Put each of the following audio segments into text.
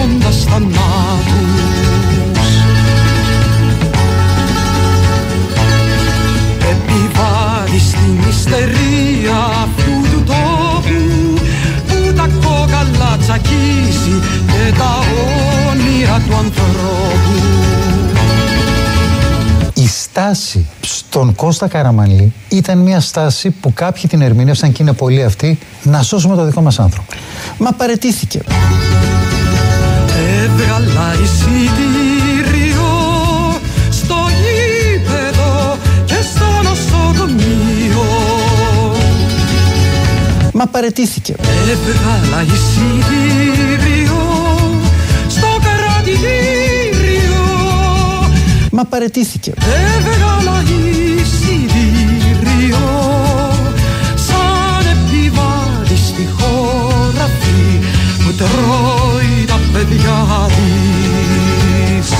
ζώντας θανάτους. Επιβάλλει στην ιστερία αυτού του τόπου που τα κόκαλα τσακίζει και τα όνειρα του ανθρώπου. Η στάση στον Κώστα Καραμανλή ήταν μια στάση που κάποιοι την ερμήνευσαν και είναι πολλοί αυτοί, να σώσουμε το δικό μας άνθρωπο. Μα παραιτήθηκε. Έβγαλα εισιτήριο στο γήπεδο και στο νοσοκομείο. Μα παραιτήθηκε. Έβγαλα εισιτήριο στο κρατητήριο. Μα παραιτήθηκε. Έβγαλα εισιτήριο σαν επιβάλλει στη χωραφή που τρώει τα παιδιά της.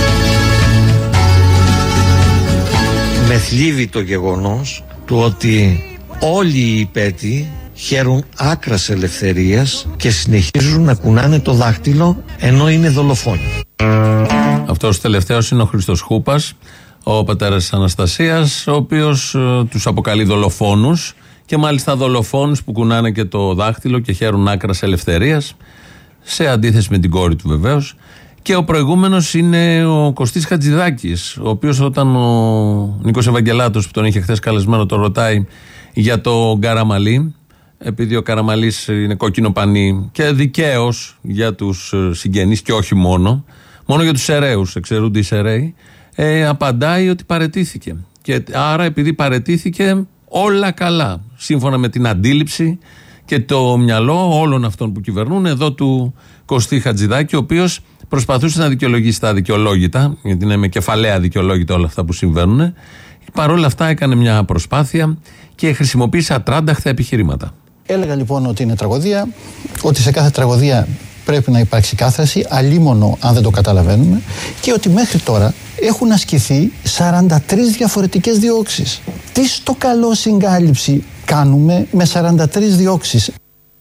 Με θλίβει το γεγονός του ότι όλοι οι υπέτειοι χαίρουν άκρας ελευθερίας και συνεχίζουν να κουνάνε το δάχτυλο ενώ είναι δολοφόνοι. Αυτός ο τελευταίος είναι ο Χρήστος Χούπας, ο πατέρας της Αναστασίας, ο οποίος τους αποκαλεί δολοφόνους και μάλιστα δολοφόνους που κουνάνε και το δάχτυλο και χαίρουν άκρας ελευθερίας, σε αντίθεση με την κόρη του βεβαίως. Και ο προηγούμενος είναι ο Κωστής Χατζηδάκης, ο οποίος όταν ο Νίκος Ευαγγελάτος που τον είχε χθες καλεσμένο τον ρωτάει για το Καραμανλή, επειδή ο Καραμανλής είναι κόκκινο πανί και δικαίως για τους συγγενείς και όχι μόνο για τους σεραίους, εξαιρούνται οι σεραίοι, απαντάει ότι παραιτήθηκε. Και άρα επειδή παραιτήθηκε όλα καλά, σύμφωνα με την αντίληψη και το μυαλό όλων αυτών που κυβερνούν, εδώ του Κωστή Χατζηδάκη, ο οποίος προσπαθούσε να δικαιολογήσει τα αδικαιολόγητα, γιατί είναι με κεφαλαία δικαιολόγητα όλα αυτά που συμβαίνουν. Παρ' όλα αυτά έκανε μια προσπάθεια και χρησιμοποίησε ατράνταχτα επιχειρήματα. Έλεγα λοιπόν ότι είναι τραγωδία, ότι σε κάθε τραγωδία πρέπει να υπάρξει κάθραση, αλίμονο αν δεν το καταλαβαίνουμε, και ότι μέχρι τώρα έχουν ασκηθεί 43 διαφορετικές διώξεις. Τι στο καλό συγκάλυψη κάνουμε με 43 διώξεις?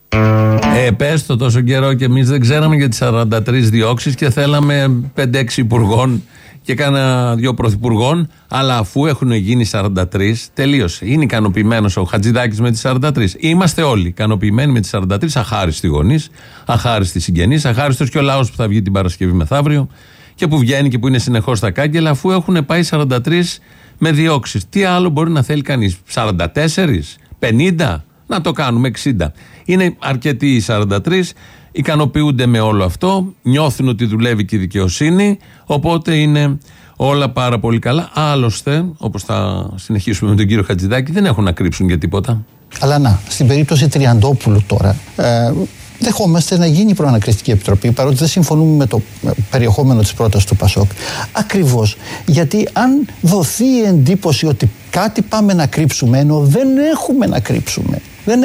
Πες το τόσο καιρό και εμείς δεν ξέραμε για τις 43 διώξεις και θέλαμε 5-6 υπουργών και κάνα 2 πρωθυπουργών, αλλά αφού έχουν γίνει 43, τελείωσε. Είναι ικανοποιημένος ο Χατζηδάκης με τις 43. Είμαστε όλοι ικανοποιημένοι με τις 43, αχάριστοι γονείς, αχάριστοι συγγενείς, αχάριστος και ο λαός που θα βγει την Παρασκευή μεθαύριο και που βγαίνει και που είναι συνεχώς στα κάγκελα, αφού έχουν πάει 43 με διώξεις. Τι άλλο μπορεί να θέλει κανείς? 44, 50, να το κάνουμε 60. Είναι αρκετοί οι 43. Ικανοποιούνται με όλο αυτό, νιώθουν ότι δουλεύει και η δικαιοσύνη, οπότε είναι όλα πάρα πολύ καλά. Άλλωστε, όπως θα συνεχίσουμε με τον κύριο Χατζηδάκη, δεν έχουν να κρύψουν για τίποτα. Αλλά να, στην περίπτωση Τριαντόπουλου τώρα, δεχόμαστε να γίνει προανακριστική επιτροπή, παρότι δεν συμφωνούμε με το περιεχόμενο της πρότασης του ΠΑΣΟΚ. Ακριβώς γιατί αν δοθεί η εντύπωση ότι κάτι πάμε να κρύψουμε, ενώ δεν έχουμε να κρύψουμε,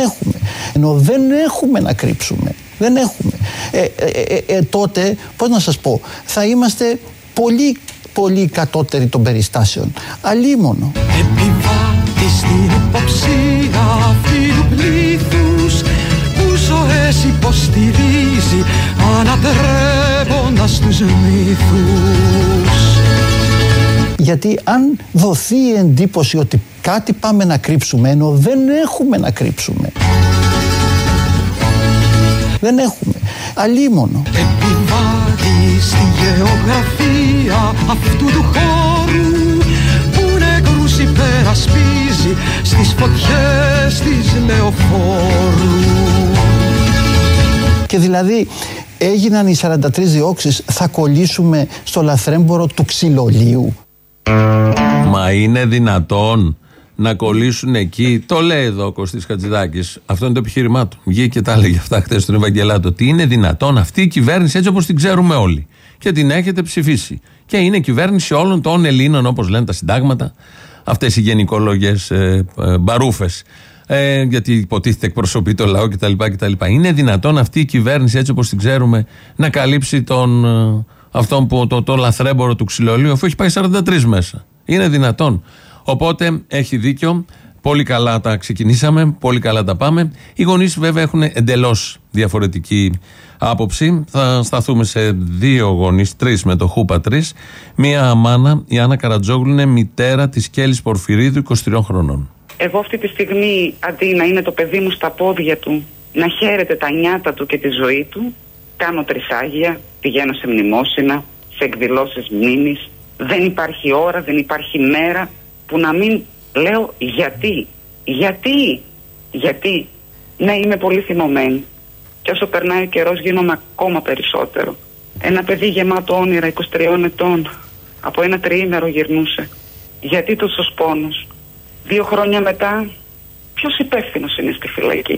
τότε, πώς να σας πω, θα είμαστε πολύ, πολύ κατώτεροι των περιστάσεων. Αλίμονο. Επιβάλλει στην υποψία αυτού του πλήθους που ζωές υποστηρίζει ανατρέποντας τους μύθους. Γιατί αν δοθεί η εντύπωση ότι κάτι πάμε να κρύψουμε, ενώ δεν έχουμε να κρύψουμε, αλίμονο. Επιβάλλει στη γεωγραφία αυτού του χώρου που νεκρούς υπερασπίζει στις φωτιές της λεωφόρου. Και δηλαδή έγιναν οι 43 διώξεις, θα κολλήσουμε στο λαθρέμπορο του ξυλολίου? Μα είναι δυνατόν να κολλήσουν εκεί? Το λέει εδώ ο Κωστής Χατζηδάκης. Αυτό είναι το επιχείρημά του. Βγήκε και τα έλεγε αυτά χτες στον Ευαγγελάτο. Ότι είναι δυνατόν αυτή η κυβέρνηση έτσι όπως την ξέρουμε όλοι και την έχετε ψηφίσει. Και είναι κυβέρνηση όλων των Ελλήνων, όπως λένε τα συντάγματα, αυτές οι γενικόλογες μπαρούφες. Γιατί υποτίθεται εκπροσωπεί το λαό κτλ. Είναι δυνατόν αυτή η κυβέρνηση έτσι όπως την ξέρουμε να καλύψει αυτόν που το λαθρέμπορο του ξυλολίου, αφού έχει πάει 43 μέσα? Είναι δυνατόν? Οπότε έχει δίκιο. Πολύ καλά τα ξεκινήσαμε, πολύ καλά τα πάμε. Οι γονείς βέβαια έχουν εντελώς διαφορετική άποψη. Θα σταθούμε σε δύο γονείς, τρεις με το Χούπα 3. Μία μάνα, η Άννα Καρατζόγλου, είναι μητέρα της Κέλλης Πορφυρίδου, 23 χρονών. Εγώ αυτή τη στιγμή, αντί να είναι το παιδί μου στα πόδια του, να χαίρεται τα νιάτα του και τη ζωή του, κάνω τρισάγια, πηγαίνω σε μνημόσυνα, σε εκδηλώσεις μνήμης. Δεν υπάρχει ώρα, δεν υπάρχει μέρα που να μην λέω γιατί. Ναι, είμαι πολύ θυμωμένη. Και όσο περνάει ο καιρός γίνομαι ακόμα περισσότερο. Ένα παιδί γεμάτο όνειρα 23 ετών από ένα τριήμερο γυρνούσε. Γιατί τόσος πόνος? 2 χρόνια μετά, ποιος υπεύθυνος είναι στη φυλακή?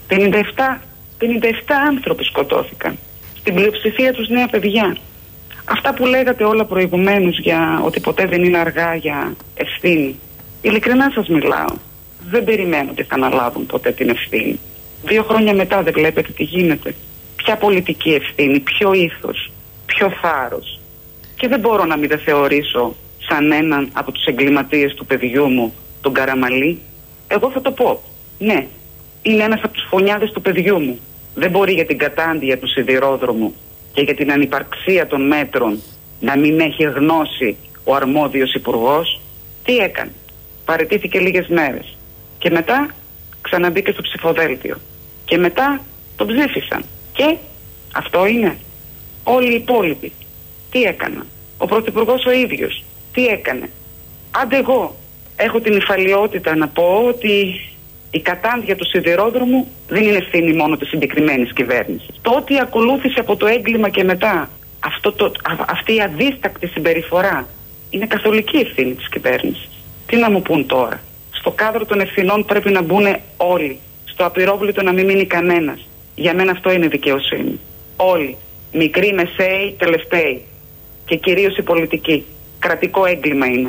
57 άνθρωποι σκοτώθηκαν. Στην πλειοψηφία τους νέα παιδιά. Αυτά που λέγατε όλα προηγουμένως για ότι ποτέ δεν είναι αργά για ευθύνη. Ειλικρινά σας μιλάω. Δεν περιμένω ότι θα αναλάβουν ποτέ την ευθύνη. 2 χρόνια μετά δεν βλέπετε τι γίνεται? Ποια πολιτική ευθύνη, ποιο ήθος, ποιο θάρρος. Και δεν μπορώ να μην δε θεωρήσω σαν έναν από τους εγκληματίες του παιδιού μου, τον Καραμαλή. Εγώ θα το πω. Ναι, είναι ένας από τους φωνιάδες του παιδιού μου. Δεν μπορεί για την κατάντια του σιδηρόδρομου και για την ανυπαρξία των μέτρων να μην έχει γνώση ο αρμόδιος υπουργός. Τι έκανε? Παραιτήθηκε λίγες μέρες. Και μετά ξαναμπήκε στο ψηφοδέλτιο. Και μετά τον ψήφισαν. Και αυτό είναι. Όλοι οι υπόλοιποι τι έκαναν? Ο πρωθυπουργός ο ίδιος τι έκανε? Άντε εγώ έχω την υφαλιότητα να πω ότι η κατάντια του σιδηρόδρομου δεν είναι ευθύνη μόνο της συγκεκριμένης κυβέρνησης. Το ότι ακολούθησε από το έγκλημα και μετά αυτή η αδίστακτη συμπεριφορά είναι καθολική ευθύνη της κυβέρνησης. Τι να μου πούν τώρα? Στο κάδρο των ευθυνών πρέπει να μπουν όλοι. Στο απειρόβλητο να μην μείνει κανένας. Για μένα αυτό είναι δικαιοσύνη. Όλοι. Μικροί, μεσαίοι, τελευταίοι. Και κυρίως οι πολιτικοί. Κρατικό έγκλημα είναι.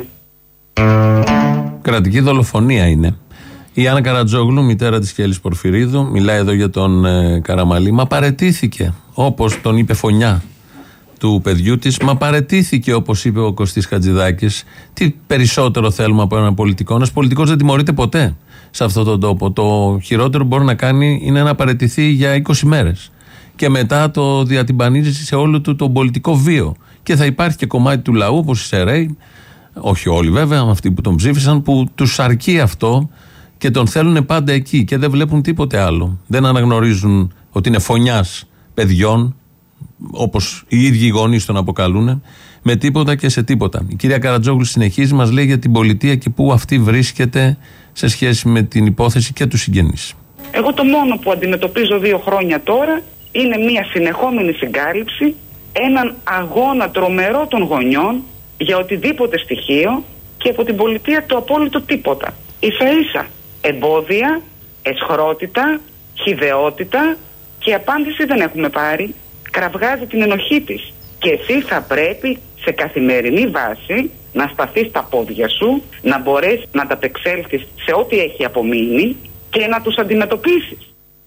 Κρατική δολοφονία είναι. Η Άννα Καρατζόγλου, μητέρα της Κέλλης Πορφυρίδου, μιλάει εδώ για τον Καραμαλή. Μα παραιτήθηκε, όπως τον είπε φωνιά του παιδιού της. Μα παραιτήθηκε, όπως είπε ο Κωστής Χατζηδάκης. Τι περισσότερο θέλουμε από έναν πολιτικό? Ένας πολιτικός δεν τιμωρείται ποτέ σε αυτόν τον τόπο. Το χειρότερο που μπορεί να κάνει είναι να παραιτηθεί για 20 μέρες. Και μετά το διατυμπανίζει σε όλο του τον πολιτικό βίο. Και θα υπάρχει και κομμάτι του λαού, όπως οι ΣΕΡΕΙ, όχι όλοι βέβαια, αυτοί που τον ψήφισαν, που τους αρκεί αυτό και τον θέλουν πάντα εκεί και δεν βλέπουν τίποτε άλλο. Δεν αναγνωρίζουν ότι είναι φωνιάς παιδιών, όπως οι ίδιοι οι γονείς τον αποκαλούν, με τίποτα και σε τίποτα. Η κυρία Καρατζόγλου συνεχίζει, μας λέει για την πολιτεία και πού αυτή βρίσκεται σε σχέση με την υπόθεση και τους συγγενείς. Εγώ το μόνο που αντιμετωπίζω 2 χρόνια τώρα είναι μια συνεχόμενη συγκάλυψη, έναν αγώνα τρομερό των γονιών για οτιδήποτε στοιχείο και από την πολιτεία το απόλυτο τίποτα. Ίσα-ίσα εμπόδια, εσχρότητα, χυδαιότητα και απάντηση δεν έχουμε πάρει. Κραυγάζει την ενοχή της. Και εσύ θα πρέπει σε καθημερινή βάση να σταθείς στα πόδια σου, να μπορέσεις να ανταπεξέλθεις σε ό,τι έχει απομείνει και να τους αντιμετωπίσεις.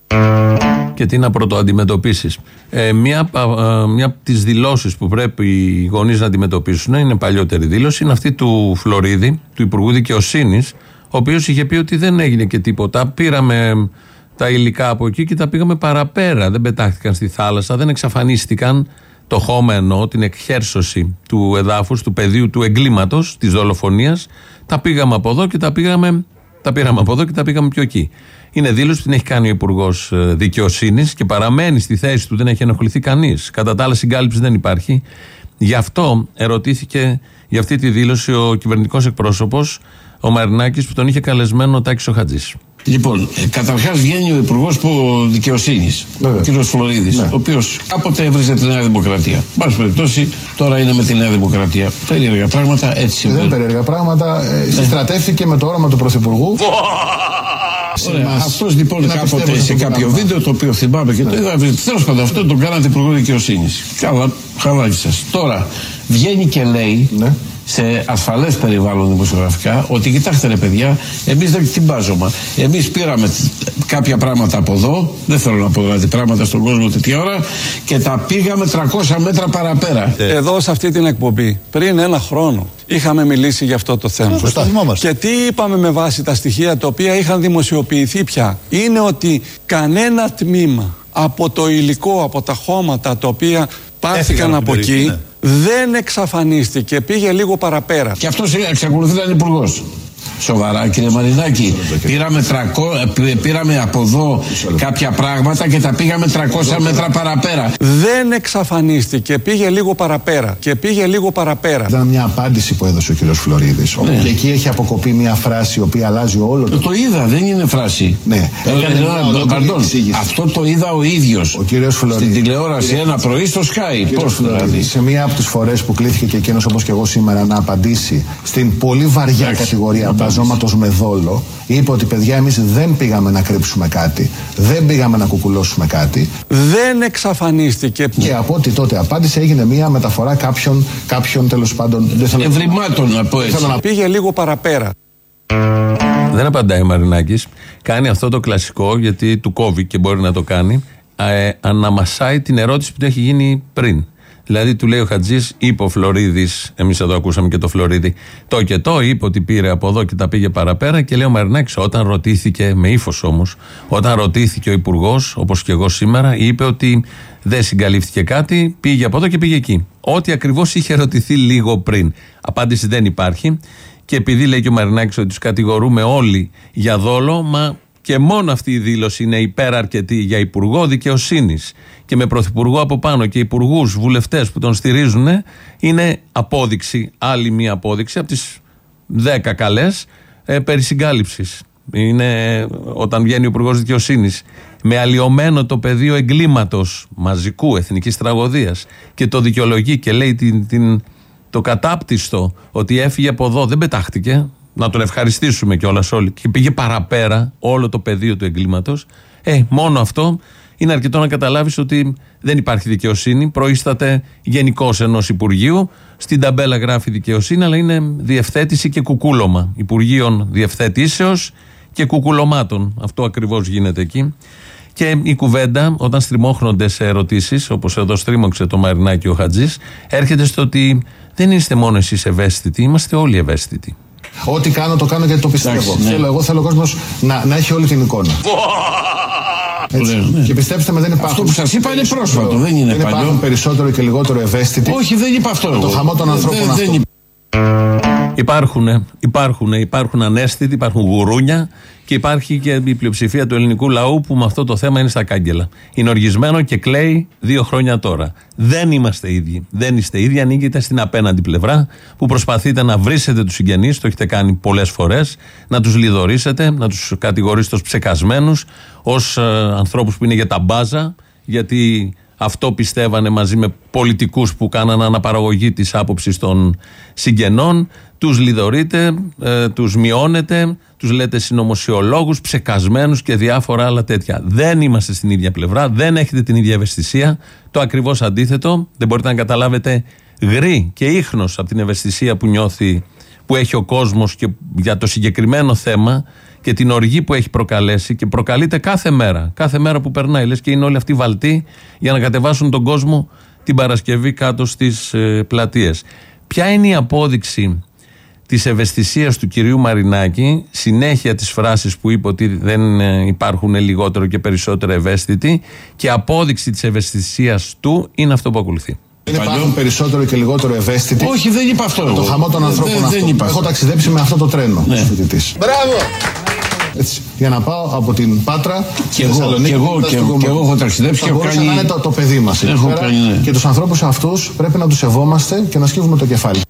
Και τι να πρωτοαντιμετωπίσεις? Μία από τις δηλώσεις που πρέπει οι γονείς να αντιμετωπίσουν, είναι παλιότερη δήλωση, είναι αυτή του Φλωρίδη, του Υπουργού Δικαιοσύνης, ο οποίος είχε πει ότι δεν έγινε και τίποτα. Πήραμε τα υλικά από εκεί και τα πήγαμε παραπέρα. Δεν πετάχτηκαν στη θάλασσα, δεν εξαφανίστηκαν. Το χώμα εννοώ, την εκχέρσωση του εδάφους, του πεδίου του εγκλήματος, της δολοφονίας. Τα πήγαμε από εδώ και τα πήραμε από εδώ και τα πήγαμε πιο εκεί. Είναι δήλωση που την έχει κάνει ο Υπουργός Δικαιοσύνης και παραμένει στη θέση του, δεν έχει ενοχληθεί κανείς. Κατά τα άλλα, συγκάλυψη δεν υπάρχει. Γι' αυτό ερωτήθηκε για αυτή τη δήλωση ο κυβερνητικός εκπρόσωπος, ο Μαρινάκης, που τον είχε καλεσμένο ο Τάκης ο Χατζής. Λοιπόν, καταρχάς βγαίνει ο Υπουργός Δικαιοσύνης, ο κ. Φλωρίδης, ο οποίος κάποτε έβριζε τη Νέα Δημοκρατία. Πάση περιπτώσει, τώρα είναι με τη Νέα Δημοκρατία. Περίεργα πράγματα, έτσι συμβαίνουν. Δεν περίεργα πράγματα. Συστρατεύτηκε με το όραμα του Πρωθυπουργού. Αυτός λοιπόν κάποτε σε κάποιο βίντεο, το οποίο θυμάμαι και το είδα, τέλος πάντων αυτό τον κάνατε Υπουργό Δικαιοσύνης. Καλά, χαλάκι σας. Τώρα βγαίνει και λέει σε ασφαλές περιβάλλον δημοσιογραφικά ότι κοιτάξτε ρε παιδιά, εμείς δεν την μπάζωμα. Εμείς πήραμε κάποια πράγματα από εδώ, δεν θέλω να πω δηλαδή πράγματα στον κόσμο τέτοια ώρα, και τα πήγαμε 300 μέτρα παραπέρα. Εδώ σε αυτή την εκπομπή πριν ένα χρόνο είχαμε μιλήσει για αυτό το θέμα. Και τι είπαμε με βάση τα στοιχεία τα οποία είχαν δημοσιοποιηθεί πια? Είναι ότι κανένα τμήμα από το υλικό, από τα χώματα τα οποία πάρθηκαν από εκεί, δεν εξαφανίστηκε, πήγε λίγο παραπέρα. Και αυτός εξακολουθεί να είναι υπουργός. Σοβαρά, κύριε Μαρινάκη? Πήραμε από εδώ κάποια πράγματα και τα πήγαμε 300 μέτρα παραπέρα. Δεν εξαφανίστηκε, πήγε λίγο παραπέρα. Και πήγε λίγο παραπέρα. Ήταν μια απάντηση που έδωσε ο κύριος Φλωρίδης. Και εκεί έχει αποκοπεί μια φράση η οποία αλλάζει όλο το είδα, δεν είναι φράση. Ναι. Αυτό το είδα ο ίδιος. Ο κύριος Φλωρίδης. Στην τηλεόραση ένα πρωί στο Sky. Πώς δηλαδή? Σε μία από τις φορές που κλήθηκε και εκείνος όπως και εγώ σήμερα να απαντήσει στην πολύ βαριά κατηγορία μπαζώματος με δόλο, είπε ότι παιδιά εμείς δεν πήγαμε να κρύψουμε κάτι, δεν πήγαμε να κουκουλώσουμε κάτι. Δεν εξαφανίστηκε. Και από ό,τι τότε απάντησε έγινε μία μεταφορά κάποιων τέλος πάντων ευρημάτων, να πω έτσι. Πήγε λίγο παραπέρα. Δεν απαντάει ο Μαρινάκης. Κάνει αυτό το κλασικό, γιατί του κόβει και μπορεί να το κάνει. Αναμασάει την ερώτηση που του έχει γίνει πριν. Δηλαδή του λέει ο Χατζής, είπε ο Φλωρίδης, εμείς εδώ ακούσαμε και το Φλωρίδη, το και το, είπε ότι πήρε από εδώ και τα πήγε παραπέρα, και λέει ο Μαρινάκης, όταν ρωτήθηκε, με ύφος όμως, όταν ρωτήθηκε ο υπουργός, όπως και εγώ σήμερα, είπε ότι δεν συγκαλύφθηκε κάτι, πήγε από εδώ και πήγε εκεί. Ό,τι ακριβώς είχε ρωτηθεί λίγο πριν. Απάντηση δεν υπάρχει, και επειδή λέει και ο Μαρινάκης ότι τους κατηγορούμε όλοι για δόλο, μα και μόνο αυτή η δήλωση είναι υπεραρκετή για υπουργό δικαιοσύνης και με πρωθυπουργό από πάνω και υπουργούς, βουλευτές που τον στηρίζουν, είναι απόδειξη, άλλη μία απόδειξη από τις 10 καλές περί συγκάλυψης. Είναι όταν βγαίνει ο υπουργός δικαιοσύνης με αλλοιωμένο το πεδίο εγκλήματος μαζικού εθνικής τραγωδίας και το δικαιολογεί και λέει το κατάπτυστο ότι έφυγε από εδώ, δεν πετάχτηκε. Να τον ευχαριστήσουμε κιόλας όλοι. Και πήγε παραπέρα όλο το πεδίο του εγκλήματος. Μόνο αυτό είναι αρκετό να καταλάβεις ότι δεν υπάρχει δικαιοσύνη. Προείσταται γενικώς ενός Υπουργείου. Στην ταμπέλα γράφει δικαιοσύνη, αλλά είναι διευθέτηση και κουκούλωμα. Υπουργείων διευθετήσεως και κουκουλωμάτων. Αυτό ακριβώς γίνεται εκεί. Και η κουβέντα, όταν στριμώχνονται σε ερωτήσεις, όπως εδώ στρίμωξε το Μαρινάκη ο Χατζής, έρχεται στο ότι δεν είστε μόνο εσείς ευαίσθητοι, είμαστε όλοι ευαίσθητοι. Ό,τι κάνω το κάνω γιατί το πιστεύω. Εγώ θέλω ο κόσμος να έχει όλη την εικόνα. Και πιστέψτε με, δεν υπάρχουν. Αυτό που σας είπα είναι πρόσφατο, δεν είναι παλιό. Δεν υπάρχουν περισσότερο και λιγότερο ευαίσθητοι. Όχι, δεν είπα αυτό. Το χαμό των ανθρώπων αυτό. Υπάρχουν ανέστητοι, υπάρχουν γουρούνια, και υπάρχει και η πλειοψηφία του ελληνικού λαού που με αυτό το θέμα είναι στα κάγκελα. Είναι οργισμένο και κλαίει 2 χρόνια τώρα. Δεν είμαστε ίδιοι. Δεν είστε ίδιοι. Ανήκετε στην απέναντι πλευρά που προσπαθείτε να βρίσετε τους συγγενείς, το έχετε κάνει πολλές φορές, να τους λιδωρήσετε, να τους κατηγορήσετε ως ψεκασμένους, ως ανθρώπους που είναι για τα μπάζα, γιατί αυτό πιστεύανε μαζί με πολιτικούς που κάνανε αναπαραγωγή της άποψης των συγγενών. Τους λιδωρείτε, τους μειώνετε, τους λέτε συνωμοσιολόγους, ψεκασμένους και διάφορα άλλα τέτοια. Δεν είμαστε στην ίδια πλευρά, δεν έχετε την ίδια ευαισθησία. Το ακριβώς αντίθετο, δεν μπορείτε να καταλάβετε γρή και ίχνος από την ευαισθησία που έχει ο κόσμος και για το συγκεκριμένο θέμα και την οργή που έχει προκαλέσει και προκαλείται κάθε μέρα που περνάει. Λες και είναι όλοι αυτοί βαλτοί για να κατεβάσουν τον κόσμο την Παρασκευή κάτω στις πλατείες. Ποια είναι η απόδειξη της ευαισθησίας του κυρίου Μαρινάκη, συνέχεια της φράσης που είπε ότι δεν υπάρχουν λιγότερο και περισσότερο ευαίσθητοι, και απόδειξη της ευαισθησίας του είναι αυτό που ακολουθεί. Δεν υπάρχουν περισσότερο και λιγότερο ευαίσθητοι. Όχι, δεν είπα αυτό. Το χαμό των ανθρώπων αυτό. Έχω ταξιδέψει με αυτό το τρένο. Μπράβο! Έτσι, για να πάω από την Πάτρα και εγώ έχω ταξιδέψει και έχω κάνει. Να είναι το παιδί μας. Και τους ανθρώπους αυτούς πρέπει να τους σεβόμαστε και να σκύβουμε το κεφάλι.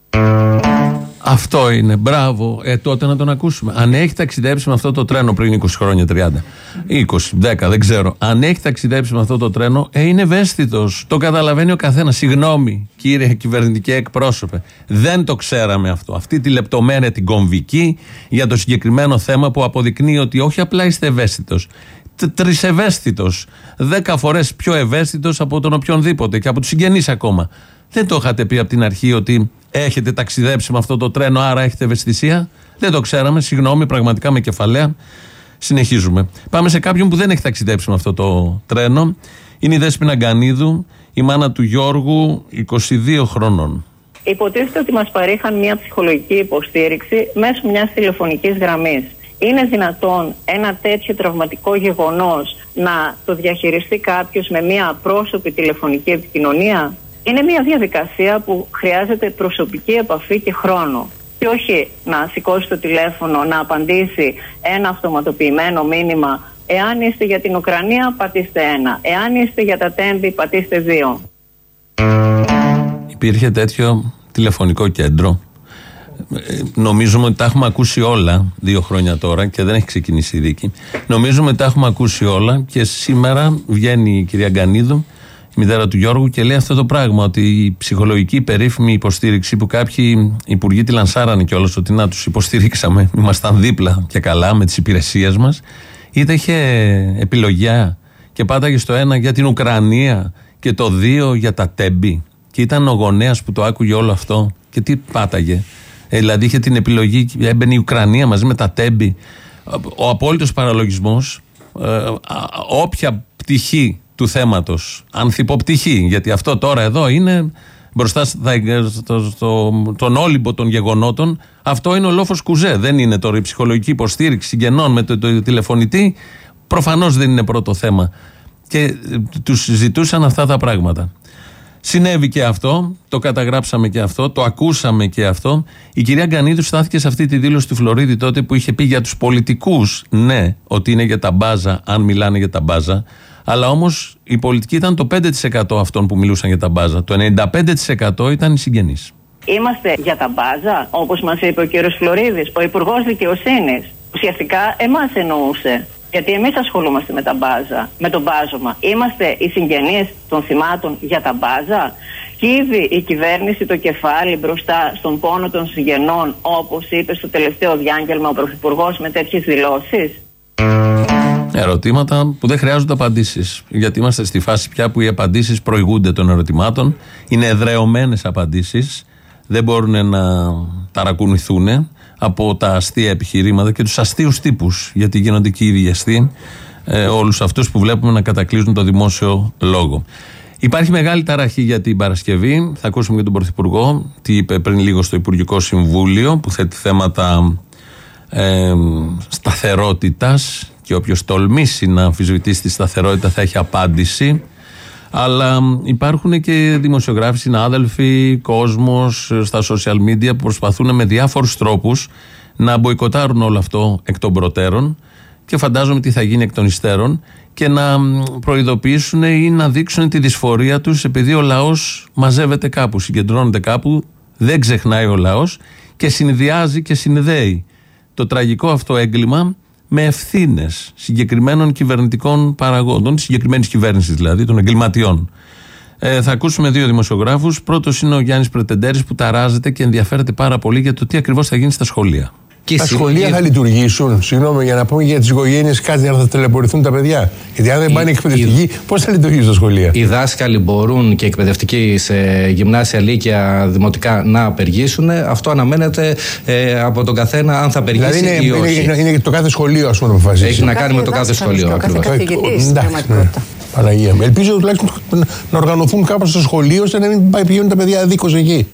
Αυτό είναι, μπράβο. Τότε να τον ακούσουμε. Αν έχει ταξιδέψει με αυτό το τρένο πριν 20 χρόνια, 30, 20, 10, δεν ξέρω. Αν έχει ταξιδέψει με αυτό το τρένο, είναι ευαίσθητος. Το καταλαβαίνει ο καθένας. Συγγνώμη, κύριε κυβερνητικέ εκπρόσωπε. Δεν το ξέραμε αυτό. Αυτή τη λεπτομέρεια την κομβική για το συγκεκριμένο θέμα που αποδεικνύει ότι όχι απλά είστε ευαίσθητος. Τρισευαίσθητος. 10 φορές πιο ευαίσθητος από τον οποιονδήποτε και από τους συγγενείς ακόμα. Δεν το είχατε πει από την αρχή ότι Έχετε ταξιδέψει με αυτό το τρένο, άρα έχετε ευαισθησία? Δεν το ξέραμε, συγγνώμη, πραγματικά με κεφαλαία. Συνεχίζουμε. Πάμε σε κάποιον που δεν έχει ταξιδέψει με αυτό το τρένο. Είναι η Δέσποινα Γκανίδου, η μάνα του Γιώργου, 22 χρονών. Υποτίθεται ότι μας παρήχαν μια ψυχολογική υποστήριξη μέσω μιας τηλεφωνικής γραμμής. Είναι δυνατόν ένα τέτοιο τραυματικό γεγονός να το διαχειριστεί κάποιος με μια απρόσωπη τηλεφωνική επικοινωνία? Είναι μια διαδικασία που χρειάζεται προσωπική επαφή και χρόνο. Και όχι να σηκώσει το τηλέφωνο, να απαντήσει ένα αυτοματοποιημένο μήνυμα. Εάν είστε για την Ουκρανία, πατήστε 1. Εάν είστε για τα τέμπη, πατήστε 2. Υπήρχε τέτοιο τηλεφωνικό κέντρο. Νομίζουμε ότι τα έχουμε ακούσει όλα 2 χρόνια τώρα και δεν έχει ξεκινήσει η δίκη. Νομίζουμε ότι τα έχουμε ακούσει όλα και σήμερα βγαίνει η κυρία Γκανίδου, η μητέρα του Γιώργου, και λέει αυτό το πράγμα, ότι η ψυχολογική περίφημη υποστήριξη που κάποιοι υπουργοί τη λανσάρανε κιόλας, ότι να τους υποστηρίξαμε, ήμασταν δίπλα και καλά με τις υπηρεσίες μας, είτε είχε επιλογιά και πάταγε στο 1 για την Ουκρανία και το 2 για τα τέμπη. Και ήταν ο γονέας που το άκουγε όλο αυτό. Και τι πάταγε? Δηλαδή είχε την επιλογή, έμπαινε η Ουκρανία μαζί με τα τέμπη. Ο απόλυτος παραλογισμός, όποια πτυχή του θέματος, ανθιποπτυχή, γιατί αυτό τώρα εδώ είναι μπροστά στον όλυμπο των γεγονότων, αυτό είναι ο λόφος κουζέ. Δεν είναι τώρα η ψυχολογική υποστήριξη συγγενών με το τηλεφωνητή, προφανώς δεν είναι πρώτο θέμα. Και τους ζητούσαν αυτά τα πράγματα. Συνέβη και αυτό, το καταγράψαμε και αυτό, το ακούσαμε και αυτό. Η κυρία Γκανίδου στάθηκε σε αυτή τη δήλωση του Φλωρίδη τότε που είχε πει για τους πολιτικούς, ναι, ότι είναι για τα μπάζα, αν μιλάνε για τα μπάζα. Αλλά όμως η πολιτική ήταν το 5% αυτών που μιλούσαν για τα μπάζα. Το 95% ήταν οι συγγενείς. Είμαστε για τα μπάζα, όπως μας είπε ο κύριος Φλωρίδης, ο Υπουργός Δικαιοσύνης. Ουσιαστικά εμάς εννοούσε. Γιατί εμείς ασχολούμαστε με τα μπάζα, με το μπάζωμα. Είμαστε οι συγγενείς των θυμάτων για τα μπάζα. Και ήδη η κυβέρνηση το κεφάλι μπροστά στον πόνο των συγγενών, όπως είπε στο τελευταίο διάγγελμα ο Πρωθυπουργός με τέτοιες δηλώσεις. Ερωτήματα που δεν χρειάζονται απαντήσεις. Γιατί είμαστε στη φάση πια που οι απαντήσεις προηγούνται των ερωτημάτων. Είναι εδρεωμένες απαντήσεις. Δεν μπορούν να ταρακουνηθούν από τα αστεία επιχειρήματα και τους αστείους τύπους. Γιατί γίνονται και οι ίδιοι αστείοι, όλους αυτούς που βλέπουμε να κατακλείζουν το δημόσιο λόγο. Υπάρχει μεγάλη ταραχή για την Παρασκευή. Θα ακούσουμε και τον Πρωθυπουργό τι είπε πριν λίγο στο Υπουργικό Συμβούλιο, που θέτει θέματα σταθερότητας. Και όποιος τολμήσει να αμφισβητήσει τη σταθερότητα θα έχει απάντηση. Αλλά υπάρχουν και δημοσιογράφοι, συνάδελφοι, κόσμος στα social media που προσπαθούν με διάφορους τρόπους να μποϊκοτάρουν όλο αυτό εκ των προτέρων και φαντάζομαι τι θα γίνει εκ των υστέρων και να προειδοποιήσουν ή να δείξουν τη δυσφορία τους επειδή ο λαός μαζεύεται κάπου, συγκεντρώνεται κάπου, δεν ξεχνάει ο λαός και συνδυάζει και συνδέει το τραγικό αυτό έγκλημα με ευθύνες συγκεκριμένων κυβερνητικών παραγόντων, συγκεκριμένης κυβέρνησης δηλαδή, των εγκληματιών. Θα ακούσουμε 2 δημοσιογράφους. Πρώτος είναι ο Γιάννης Πρετεντέρης που ταράζεται και ενδιαφέρεται πάρα πολύ για το τι ακριβώς θα γίνει στα σχολεία. Τα σχολεία θα λειτουργήσουν, συγγνώμη, για να πούμε για τις οικογένειες κάτι, να θα ταλαιπωρηθούν τα παιδιά. Γιατί αν δεν πάνε εκπαιδευτικοί, πώς θα λειτουργήσουν τα σχολεία? Οι δάσκαλοι μπορούν και εκπαιδευτικοί σε γυμνάσια, λύκεια, δημοτικά να απεργήσουν. Αυτό αναμένεται από τον καθένα αν θα απεργήσει δηλαδή ή όχι. Είναι το κάθε σχολείο, ας πούμε, να αποφασίσει. Έχει να κάνει με το κάθε σχολείο ακριβώς. Παναγία μου. Ελπίζω τουλάχιστον να οργανωθούν κάπως στο σχολείο ώστε να μην πηγαίνουν τα παιδιά αδίκως εκεί.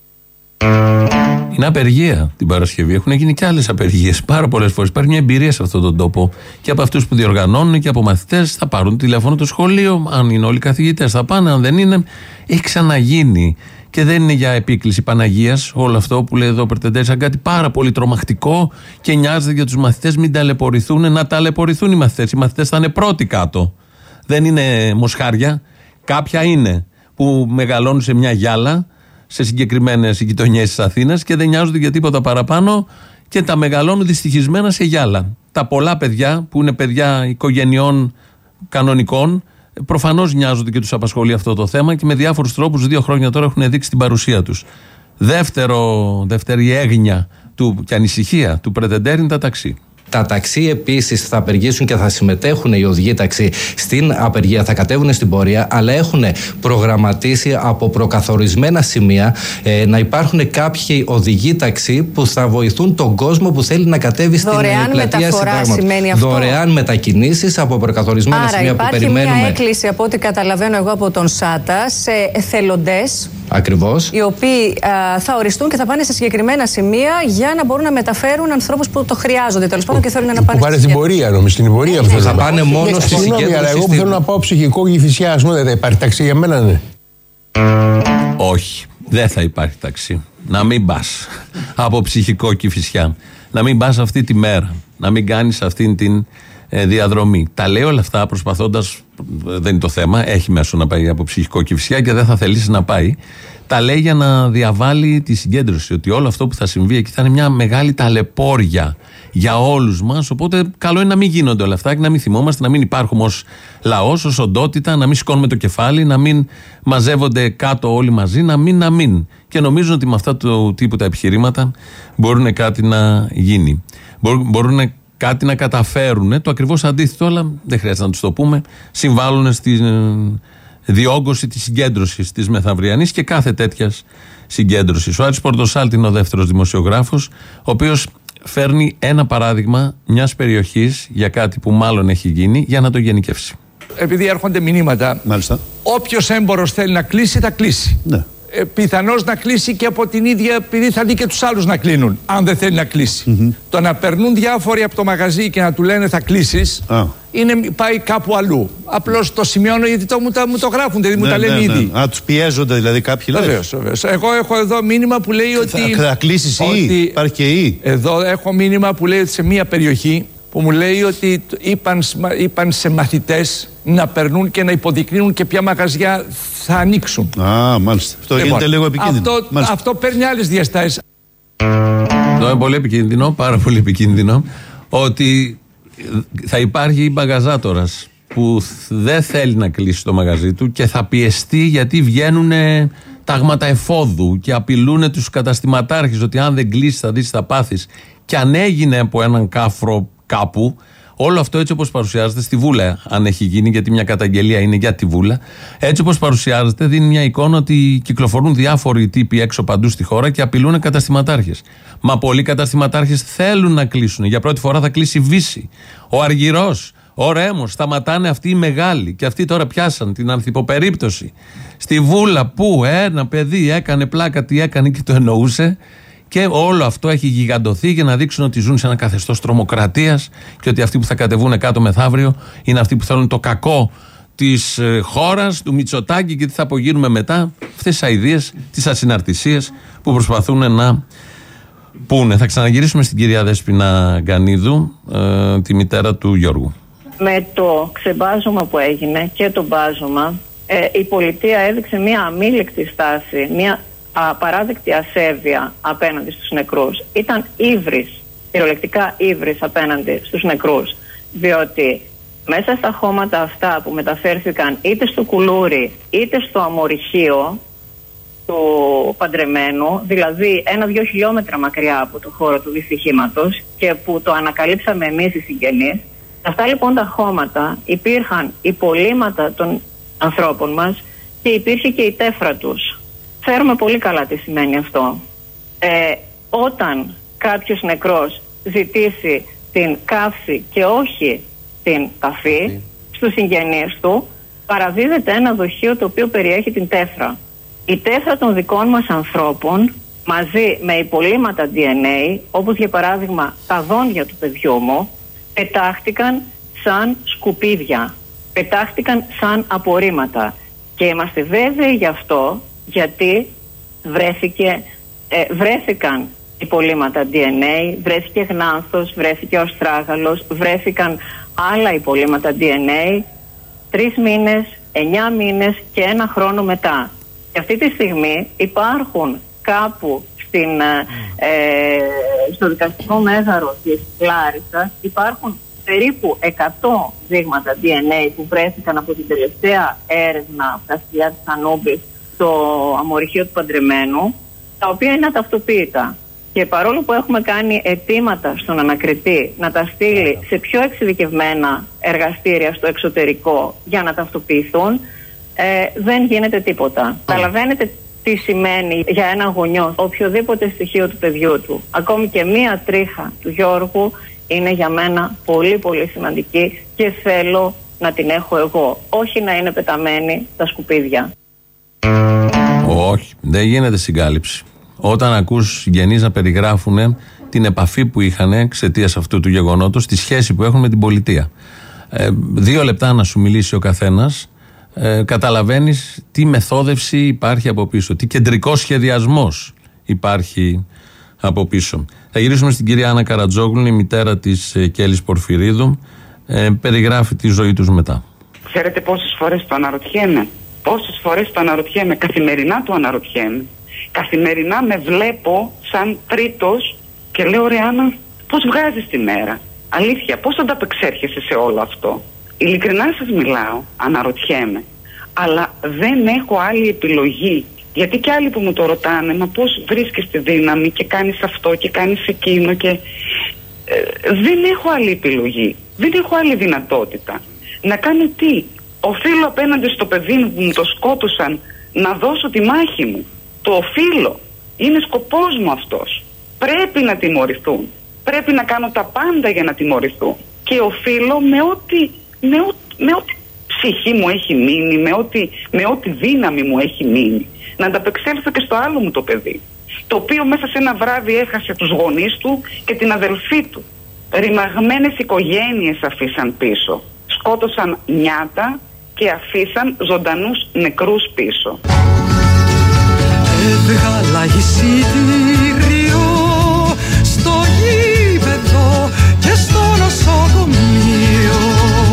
Είναι απεργία την Παρασκευή. Έχουν γίνει και άλλες απεργίες πάρα πολλές φορές. Υπάρχει μια εμπειρία σε αυτόν τον τόπο και από αυτούς που διοργανώνουν και από μαθητές. Θα πάρουν τηλέφωνο το σχολείο. Αν είναι όλοι καθηγητές, θα πάνε. Αν δεν είναι, έχει ξαναγίνει. Και δεν είναι για επίκληση Παναγίας όλο αυτό που λέει εδώ ο Πρετεντέρης, σαν κάτι πάρα πολύ τρομακτικό και νοιάζεται για τους μαθητές. Μην ταλαιπωρηθούν. Να ταλαιπωρηθούν οι μαθητές. Οι μαθητές θα είναι πρώτοι κάτω. Δεν είναι μοσχάρια. Κάποια είναι που μεγαλώνουν σε μια γυάλα, σε συγκεκριμένες γειτονιές της Αθήνας και δεν νοιάζονται για τίποτα παραπάνω και τα μεγαλώνουν δυστυχισμένα σε γυάλα. Τα πολλά παιδιά που είναι παιδιά οικογενειών κανονικών προφανώς νοιάζονται και τους απασχολεί αυτό το θέμα και με διάφορους τρόπους 2 χρόνια τώρα έχουν δείξει την παρουσία τους. Δεύτερη έγνοια και ανησυχία του Πρετεντέρη είναι τα ταξί. Τα ταξί επίσης θα απεργήσουν και θα συμμετέχουν οι οδηγοί ταξί στην απεργία, θα κατέβουν στην πορεία, αλλά έχουν προγραμματίσει από προκαθορισμένα σημεία να υπάρχουν κάποιοι οδηγοί ταξί που θα βοηθούν τον κόσμο που θέλει να κατέβει στην πλατεία Συντάγματος. Δωρεάν μετακινήσεις από προκαθορισμένα σημεία που περιμένουμε. Υπάρχει μια έκκληση, από ό,τι καταλαβαίνω εγώ από τον ΣΑΤΑ, σε εθελοντές. Ακριβώς. Οι οποίοι θα οριστούν και θα πάνε σε συγκεκριμένα σημεία για να μπορούν να μεταφέρουν ανθρώπους που το χρειάζονται. Τέλος πάντων, και θέλουν να πάνε. Που πάνε στην πορεία, νομίζω. Στην πορεία θα πάνε μόνο στη συγκέντρωση. Αλλά εγώ που θέλω να πάω ψυχικό Κηφισιά, ας πούμε, δεν θα υπάρχει ταξί για μένα, ναι. Όχι, δεν θα υπάρχει ταξί. Να μην πας από ψυχικό Κηφισιά. Να μην πας αυτή τη μέρα. Να μην κάνεις αυτήν την διαδρομή. Τα λέει όλα αυτά προσπαθώντας, δεν είναι το θέμα, έχει μέσο να πάει από ψυχικό Κηφισιά και δεν θα θελήσει να πάει. Τα λέει για να διαβάλει τη συγκέντρωση, ότι όλο αυτό που θα συμβεί εκεί θα είναι μια μεγάλη ταλαιπώρια για όλους μας. Οπότε καλό είναι να μην γίνονται όλα αυτά και να μην θυμόμαστε, να μην υπάρχουμε ως λαός, ως οντότητα, να μην σηκώνουμε το κεφάλι, να μην μαζεύονται κάτω όλοι μαζί, να μην. Και νομίζω ότι με αυτά του τύπου τα επιχειρήματα μπορούν κάτι να γίνει. Μπορούν κάτι να καταφέρουν, το ακριβώς αντίθετο, αλλά δεν χρειάζεται να τους το πούμε, συμβάλλουν στην διόγκωση της συγκέντρωσης της μεθαυριανής και κάθε τέτοιας συγκέντρωσης. Ο Άρης Πορτοσάλτη είναι ο δεύτερος δημοσιογράφος, ο οποίος φέρνει ένα παράδειγμα μιας περιοχής για κάτι που μάλλον έχει γίνει, για να το γενικεύσει. Επειδή έρχονται μηνύματα, όποιος έμπορος θέλει να κλείσει, θα κλείσει. Ναι. Πιθανώς να κλείσει και από την ίδια, επειδή θα δει και τους άλλους να κλείνουν, αν δεν θέλει να κλείσει. Το να περνούν διάφοροι από το μαγαζί και να του λένε θα κλείσεις, πάει κάπου αλλού. Απλώς το σημειώνω γιατί μου το γράφουν, δηλαδή μου τα λένε ήδη. Τους πιέζονται δηλαδή κάποιοι. Βεβαίως. Εγώ έχω εδώ μήνυμα που λέει ότι. Θα κλείσεις ή, υπάρχει και ή. Εδώ έχω μήνυμα που λέει ότι σε μία περιοχή που μου λέει ότι είπαν σε μαθητές να περνούν και να υποδεικνύουν και ποια μαγαζιά θα ανοίξουν. Μάλιστα. Αυτό γίνεται λίγο επικίνδυνο. Αυτό παίρνει άλλες διαστάσεις. Αυτό είναι πολύ επικίνδυνο, πάρα πολύ επικίνδυνο, ότι θα υπάρχει μπαγαζάτορας που δεν θέλει να κλείσει το μαγαζί του και θα πιεστεί γιατί βγαίνουν τάγματα εφόδου και απειλούν τους καταστηματάρχες ότι αν δεν κλείσει θα δεις, θα πάθεις. Και αν έγινε από έναν κάφρο κάπου, όλο αυτό έτσι όπως παρουσιάζεται στη Βούλα, αν έχει γίνει, γιατί μια καταγγελία είναι για τη Βούλα, έτσι όπως παρουσιάζεται, δίνει μια εικόνα ότι κυκλοφορούν διάφοροι τύποι έξω παντού στη χώρα και απειλούν καταστηματάρχες. Μα πολλοί καταστηματάρχες θέλουν να κλείσουν. Για πρώτη φορά θα κλείσει η Βύση, ο Αργυρός, ο Ρέμος. Σταματάνε αυτοί οι μεγάλοι. Και αυτοί τώρα πιάσαν την ανθιποπερίπτωση στη Βούλα που ένα παιδί έκανε πλάκα, τι έκανε και το εννοούσε. Και όλο αυτό έχει γιγαντωθεί για να δείξουν ότι ζουν σε ένα καθεστώς τρομοκρατίας και ότι αυτοί που θα κατεβούν κάτω μεθαύριο είναι αυτοί που θέλουν το κακό της χώρας, του Μητσοτάκη και τι θα απογίνουμε μετά. Αυτές τις αηδίες, τις ασυναρτησίες που προσπαθούν να πούνε. Θα ξαναγυρίσουμε στην κυρία Δέσποινα Γκανίδου, τη μητέρα του Γιώργου. Με το ξεμπάζωμα που έγινε και το μπάζωμα, η πολιτεία έδειξε μια αμήλικτη στάση, μια απαράδεκτη ασέβεια απέναντι στους νεκρούς. Ήταν ύβρις, κυριολεκτικά ύβρις απέναντι στους νεκρούς, διότι μέσα στα χώματα αυτά που μεταφέρθηκαν είτε στο Κουλούρι είτε στο αμορυχείο του παντρεμένου, δηλαδή 1-2 χιλιόμετρα μακριά από το χώρο του δυστυχήματος και που το ανακαλύψαμε εμείς οι συγγενείς, αυτά λοιπόν τα χώματα υπήρχαν υπολείμματα των ανθρώπων μας και υπήρχε και η τέφρα τους. Ξέρουμε πολύ καλά τι σημαίνει αυτό. Όταν κάποιος νεκρός ζητήσει την καύση και όχι την ταφή στους συγγενείς του, παραδίδεται ένα δοχείο το οποίο περιέχει την τέφρα. Η τέφρα των δικών μας ανθρώπων μαζί με υπολείμματα DNA, όπως για παράδειγμα τα δόντια του παιδιού μου, πετάχτηκαν σαν σκουπίδια, πετάχτηκαν σαν απορρίμματα. Και είμαστε βέβαιοι γι' αυτό, γιατί βρέθηκαν υπολείμματα DNA, βρέθηκε γνάνθος, βρέθηκε ο αστράγαλος, βρέθηκαν άλλα υπολείμματα DNA 3 μήνες, 9 μήνες και 1 χρόνο μετά. Και αυτή τη στιγμή υπάρχουν κάπου στο δικαστικό μέγαρο της Λάρισσας, υπάρχουν περίπου 100 δείγματα DNA που βρέθηκαν από την τελευταία έρευνα από τα σκυλιά της Ανούμπης στο αμορυχείο του παντρεμένου, τα οποία είναι αταυτοποίητα. Και παρόλο που έχουμε κάνει αιτήματα στον ανακριτή να τα στείλει σε πιο εξειδικευμένα εργαστήρια στο εξωτερικό για να ταυτοποιηθούν, δεν γίνεται τίποτα. Καταλαβαίνετε τι σημαίνει για έναν γονιό οποιοδήποτε στοιχείο του παιδιού του. Ακόμη και μία τρίχα του Γιώργου είναι για μένα πολύ πολύ σημαντική και θέλω να την έχω εγώ. Όχι να είναι πεταμένη στα σκουπίδια. Όχι, δεν γίνεται συγκάλυψη. Όταν ακούς συγγενείς να περιγράφουν την επαφή που είχαν εξαιτίας αυτού του γεγονότος, τη σχέση που έχουν με την πολιτεία. 2 λεπτά να σου μιλήσει ο καθένας, καταλαβαίνεις τι μεθόδευση υπάρχει από πίσω, τι κεντρικός σχεδιασμός υπάρχει από πίσω. Θα γυρίσουμε στην κυρία Άννα Καρατζόγλου, η μητέρα της Κέλλης Πορφυρίδου, περιγράφει τη ζωή τους μετά. Ξέρετε πόσες φορές το αναρωτιέμαι? Πόσες φορές το αναρωτιέμαι? Καθημερινά το αναρωτιέμαι. Καθημερινά με βλέπω σαν τρίτος και λέω, ρε Άννα, πώς βγάζεις τη μέρα? Αλήθεια, πώς ανταπεξέρχεσαι σε όλο αυτό? Ειλικρινά σας μιλάω, αναρωτιέμαι. Αλλά δεν έχω άλλη επιλογή. Γιατί και άλλοι που μου το ρωτάνε, μα πώς βρίσκεις τη δύναμη και κάνεις αυτό και κάνεις εκείνο και... δεν έχω άλλη επιλογή. Δεν έχω άλλη δυνατότητα. Να κάνω τι? Οφείλω απέναντι στο παιδί μου που μου το σκότωσαν να δώσω τη μάχη μου? Το οφείλω. Είναι σκοπός μου αυτός. Πρέπει να τιμωρηθούν. Πρέπει να κάνω τα πάντα για να τιμωρηθούν. Και οφείλω με ό,τι ψυχή μου έχει μείνει, με ό,τι δύναμη μου έχει μείνει, να ανταπεξέλθω και στο άλλο μου το παιδί, το οποίο μέσα σε ένα βράδυ έχασε τους γονείς του και την αδελφή του. Ρημαγμένες οικογένειες αφήσαν πίσω. Σκότωσαν νιάτα και αφήσαν ζωντανούς νεκρούς πίσω. Έβγαλα εισιτήριο στο γήπεδο και στο νοσοκομείο.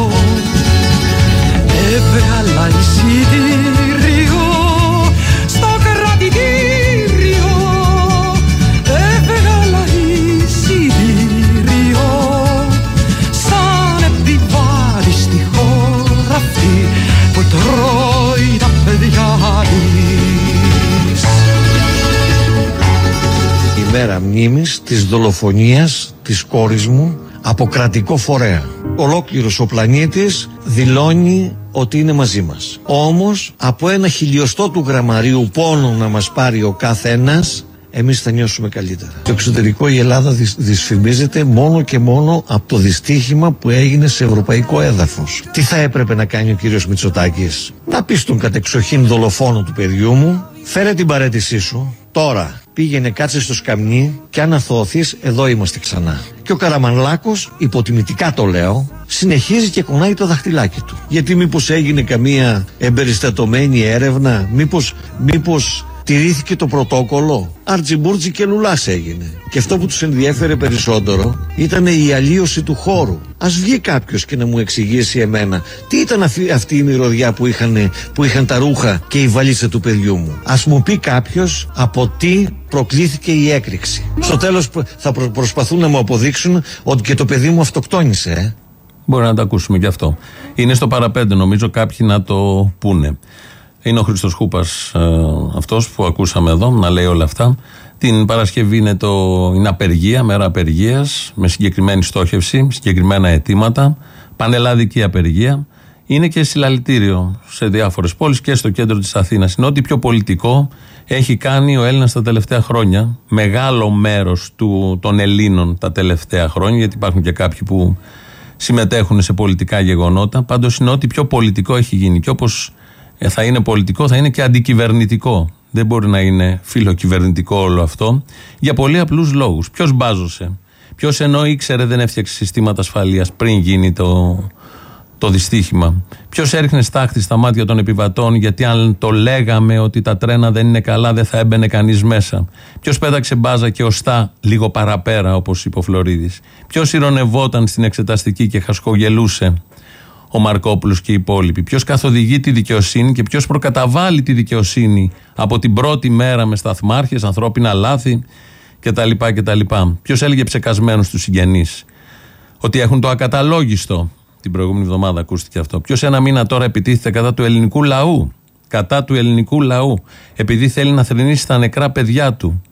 Έβγαλα εισιτήριο στο κρατητήριο. Έβγαλα εισιτήριο σαν επιβάτης στη χώρα αυτή που τρώει τα παιδιά της. Η μέρα μνήμης της δολοφονίας της κόρης μου από κρατικό φορέα. Ολόκληρος ο πλανήτης δηλώνει ότι είναι μαζί μας. Όμως από 1/1000 του γραμμαρίου πόνο να μας πάρει ο κάθε ένας, εμείς θα νιώσουμε καλύτερα. Το εξωτερικό η Ελλάδα δυσφημίζεται μόνο και μόνο από το δυστύχημα που έγινε σε ευρωπαϊκό έδαφος. Τι θα έπρεπε να κάνει ο κύριος Μητσοτάκης? Να πει στον κατεξοχήν δολοφόνο του παιδιού μου, φέρε την παραίτησή σου τώρα. Πήγαινε, κάτσε στο σκαμνί και αν αθωωθείς, εδώ είμαστε ξανά. Και ο Καραμανλάκος, υποτιμητικά το λέω, συνεχίζει και κουνάει το δαχτυλάκι του. Γιατί μήπως έγινε καμία εμπεριστατωμένη έρευνα, μήπως τηρήθηκε το πρωτόκολλο? Αρτζιμπούρτζι και λουλάς έγινε. Και αυτό που τους ενδιέφερε περισσότερο ήταν η αλλίωση του χώρου. Ας βγει κάποιος και να μου εξηγήσει εμένα τι ήταν αυτή η μυρωδιά που είχαν τα ρούχα και η βαλίτσα του παιδιού μου. Ας μου πει κάποιος από τι προκλήθηκε η έκρηξη. Στο τέλος θα προσπαθούν να μου αποδείξουν ότι και το παιδί μου αυτοκτόνησε. Μπορεί να το ακούσουμε κι αυτό. Είναι στο παραπέντε, νομίζω, κάποιοι να το πούνε. Είναι ο Χρήστος Χούπας αυτός που ακούσαμε εδώ να λέει όλα αυτά. Την Παρασκευή είναι απεργία, μέρα απεργίας, με συγκεκριμένη στόχευση, συγκεκριμένα αιτήματα. Πανελλαδική απεργία. Είναι και συλλαλητήριο σε διάφορες πόλεις και στο κέντρο της Αθήνας. Είναι ό,τι πιο πολιτικό έχει κάνει ο Έλληνας τα τελευταία χρόνια. Μεγάλο μέρος των Ελλήνων τα τελευταία χρόνια, γιατί υπάρχουν και κάποιοι που συμμετέχουν σε πολιτικά γεγονότα. Πάντως είναι ό,τι πιο πολιτικό έχει γίνει. Και όπως θα είναι πολιτικό, θα είναι και αντικυβερνητικό. Δεν μπορεί να είναι φιλοκυβερνητικό όλο αυτό. Για πολύ απλούς λόγους. Ποιος μπάζωσε? Ποιος ενώ ήξερε δεν έφτιαξε συστήματα ασφαλείας πριν γίνει το δυστύχημα? Ποιος έριχνε στάχτη στα μάτια των επιβατών, γιατί αν το λέγαμε ότι τα τρένα δεν είναι καλά, δεν θα έμπαινε κανείς μέσα? Ποιος πέταξε μπάζα και οστά λίγο παραπέρα, όπως είπε ο Φλωρίδης? Ποιος ηρωνευόταν στην εξεταστική και χασκογελούσε? Ο Μαρκόπουλος και οι υπόλοιποι. Ποιος καθοδηγεί τη δικαιοσύνη και ποιος προκαταβάλει τη δικαιοσύνη από την πρώτη μέρα με σταθμάρχες, ανθρώπινα λάθη κτλ. Ποιος έλεγε ψεκασμένους τους συγγενείς ότι έχουν το ακαταλόγιστο? Την προηγούμενη εβδομάδα ακούστηκε αυτό. Ποιος ένα μήνα τώρα επιτίθεται κατά του ελληνικού λαού? Κατά του ελληνικού λαού. Επειδή θέλει να θρηνήσει τα νεκρά παιδιά του.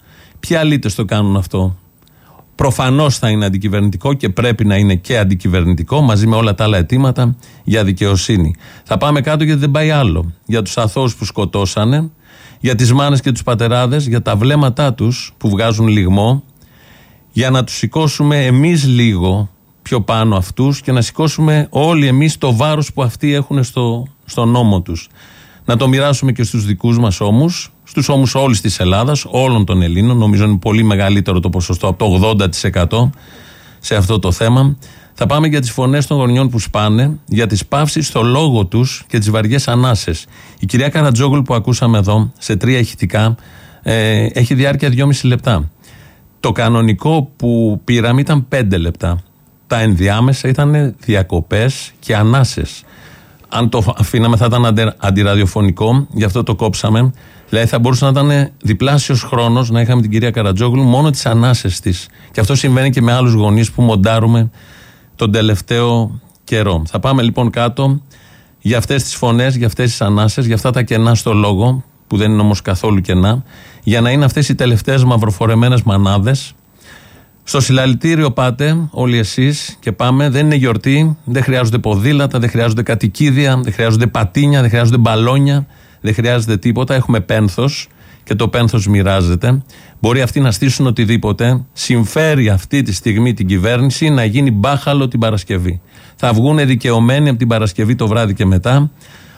Ποιοι αλήτες το κάνουν αυτό? Προφανώς θα είναι αντικυβερνητικό και πρέπει να είναι και αντικυβερνητικό μαζί με όλα τα άλλα αιτήματα για δικαιοσύνη. Θα πάμε κάτω γιατί δεν πάει άλλο. Για τους αθώους που σκοτώσανε, για τις μάνες και τους πατεράδες, για τα βλέμματά τους που βγάζουν λυγμό, για να τους σηκώσουμε εμείς λίγο πιο πάνω αυτούς και να σηκώσουμε όλοι εμείς το βάρος που αυτοί έχουν στο νόμο τους. Να το μοιράσουμε και στους δικούς μας ώμους, στους ώμους όλης της Ελλάδας, όλων των Ελλήνων. Νομίζω είναι πολύ μεγαλύτερο το ποσοστό από το 80% σε αυτό το θέμα. Θα πάμε για τις φωνές των γονιών που σπάνε, για τις παύσεις στο λόγο τους και τις βαριές ανάσες. Η κυρία Καρατζόγλου που ακούσαμε εδώ σε 3 ηχητικά έχει διάρκεια 2,5 λεπτά. Το κανονικό που πήραμε ήταν 5 λεπτά. Τα ενδιάμεσα ήταν διακοπές και ανάσες. Αν το αφήναμε θα ήταν αντιραδιοφωνικό, γι' αυτό το κόψαμε. Δηλαδή θα μπορούσε να ήταν διπλάσιος χρόνος να είχαμε την κυρία Καρατζόγλου μόνο τις ανάσες της. Και αυτό συμβαίνει και με άλλους γονείς που μοντάρουμε τον τελευταίο καιρό. Θα πάμε λοιπόν κάτω για αυτές τις φωνές, για αυτές τις ανάσες, για αυτά τα κενά στο λόγο, που δεν είναι όμως καθόλου κενά, για να είναι αυτές οι τελευταίες μαυροφορεμένες μανάδες. Στο συλλαλητήριο πάτε όλοι εσείς και πάμε. Δεν είναι γιορτή, δεν χρειάζονται ποδήλατα, δεν χρειάζονται κατοικίδια, δεν χρειάζονται πατίνια, δεν χρειάζονται μπαλόνια, δεν χρειάζεται τίποτα. Έχουμε πένθος και το πένθος μοιράζεται. Μπορεί αυτοί να στήσουν οτιδήποτε. Συμφέρει αυτή τη στιγμή την κυβέρνηση να γίνει μπάχαλο την Παρασκευή. Θα βγουν δικαιωμένοι από την Παρασκευή το βράδυ και μετά.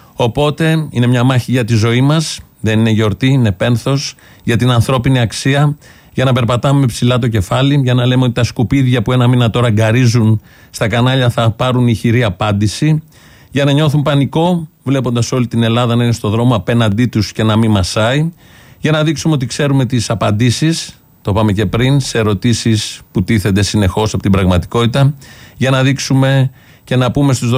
Οπότε είναι μια μάχη για τη ζωή μας. Δεν είναι γιορτή, είναι πένθος, για την ανθρώπινη αξία. Για να περπατάμε με ψηλά το κεφάλι, για να λέμε ότι τα σκουπίδια που ένα μήνα τώρα γκαρίζουν στα κανάλια θα πάρουν ηχηρή απάντηση, για να νιώθουν πανικό, βλέποντας όλη την Ελλάδα να είναι στο δρόμο απέναντί τους και να μην μασάει, για να δείξουμε ότι ξέρουμε τις απαντήσεις, το είπαμε και πριν, σε ερωτήσεις που τίθενται συνεχώς από την πραγματικότητα, για να δείξουμε και να πούμε στους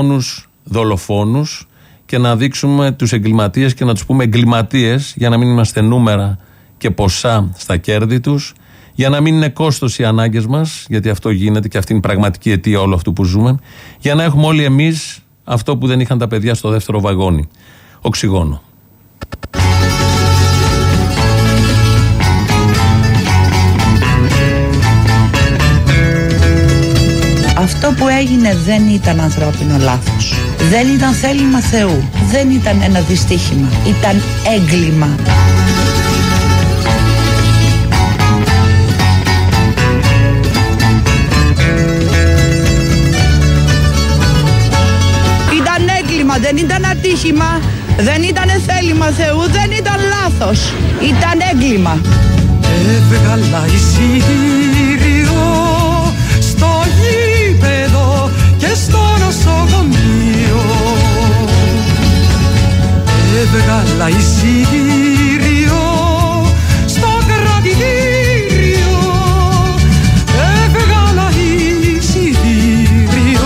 δολοφόνους και να δείξουμε τους εγκληματίες και να τους πούμε εγκληματίες, για να μην είμαστε νούμερα και ποσά στα κέρδη τους, για να μην είναι κόστος οι ανάγκες μας, γιατί αυτό γίνεται και αυτή είναι η πραγματική αιτία όλου αυτού που ζούμε, για να έχουμε όλοι εμείς αυτό που δεν είχαν τα παιδιά στο δεύτερο βαγόνι, οξυγόνο. Αυτό που έγινε δεν ήταν ανθρώπινο λάθος. Δεν ήταν θέλημα Θεού. Δεν ήταν ένα δυστύχημα. Ήταν έγκλημα. Δεν ήταν ατύχημα, δεν ήταν θέλημα Θεού, δεν ήταν λάθος, ήταν έγκλημα. Έβγαλα εισιτήριο στο γήπεδο και στο νοσοκομείο. Έβγαλα εισιτήριο στο κρατητήριο. Έβγαλα εισιτήριο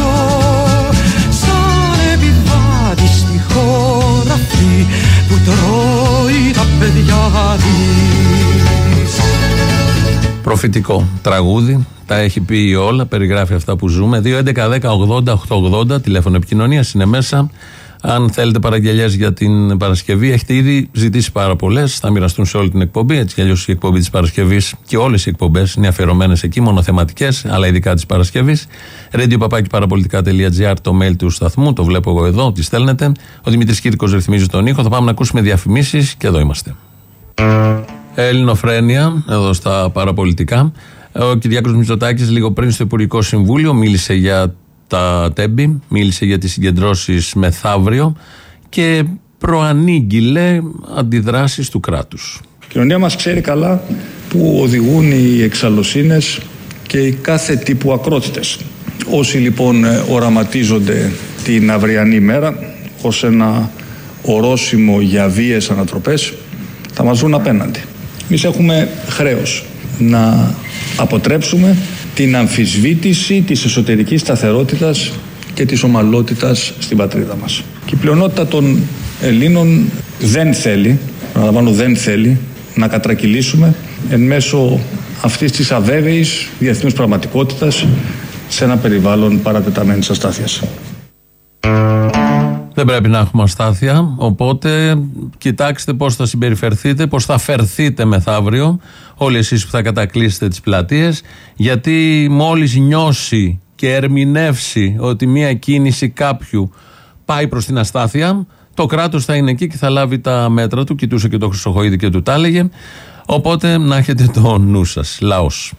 στη χώρα αυτή που τρώει τα παιδιά της. Προφητικό τραγούδι, τα έχει πει όλα, περιγράφει αυτά που ζούμε. 2.11.10.80.880 τηλέφωνο επικοινωνίας είναι μέσα. Αν θέλετε παραγγελιές για την Παρασκευή, έχετε ήδη ζητήσει πάρα πολλές. Θα μοιραστούν σε όλη την εκπομπή. Έτσι κι αλλιώς η εκπομπή της Παρασκευής και όλες οι εκπομπές είναι αφιερωμένες εκεί, μονοθεματικές, αλλά ειδικά της Παρασκευής. radio@parapolitica.gr το mail του σταθμού. Το βλέπω εγώ εδώ, τι στέλνετε. Ο Δημήτρης Κύρκος ρυθμίζει τον ήχο. Θα πάμε να ακούσουμε διαφημίσεις και εδώ είμαστε. Ελληνοφρένεια, εδώ στα παραπολιτικά. Ο Κυριάκος Μητσοτάκης λίγο πριν στο Υπουργικό Συμβούλιο μίλησε για τα τέμπη, μίλησε για τις συγκεντρώσεις μεθαύριο και προανήγγειλε αντιδράσεις του κράτους. Η κοινωνία μας ξέρει καλά που οδηγούν οι εξαλλοσύνες και οι κάθε τύπου ακρότητες. Όσοι λοιπόν οραματίζονται την αυριανή μέρα ως ένα ορόσημο για βίαιες ανατροπές θα μας βρουν απέναντι. Εμείς έχουμε χρέος να αποτρέψουμε την αμφισβήτηση της εσωτερικής σταθερότητας και της ομαλότητας στην πατρίδα μας. Και η πλειονότητα των Ελλήνων δεν θέλει, παραλαμβάνω δεν θέλει, να κατρακυλήσουμε εν μέσω αυτής της αβέβαιης διεθνούς πραγματικότητας σε ένα περιβάλλον παρατεταμένης αστάθειας. Δεν πρέπει να έχουμε αστάθεια, οπότε κοιτάξτε πώς θα συμπεριφερθείτε, πώς θα φερθείτε μεθαύριο, όλοι εσείς που θα κατακλείσετε τις πλατείες, γιατί μόλις νιώσει και ερμηνεύσει ότι μια κίνηση κάποιου πάει προς την αστάθεια, το κράτος θα είναι εκεί και θα λάβει τα μέτρα του. Κοιτούσε και το Χρυσοχοΐδη και του τα έλεγε. Οπότε να έχετε το νου σας. Λαός.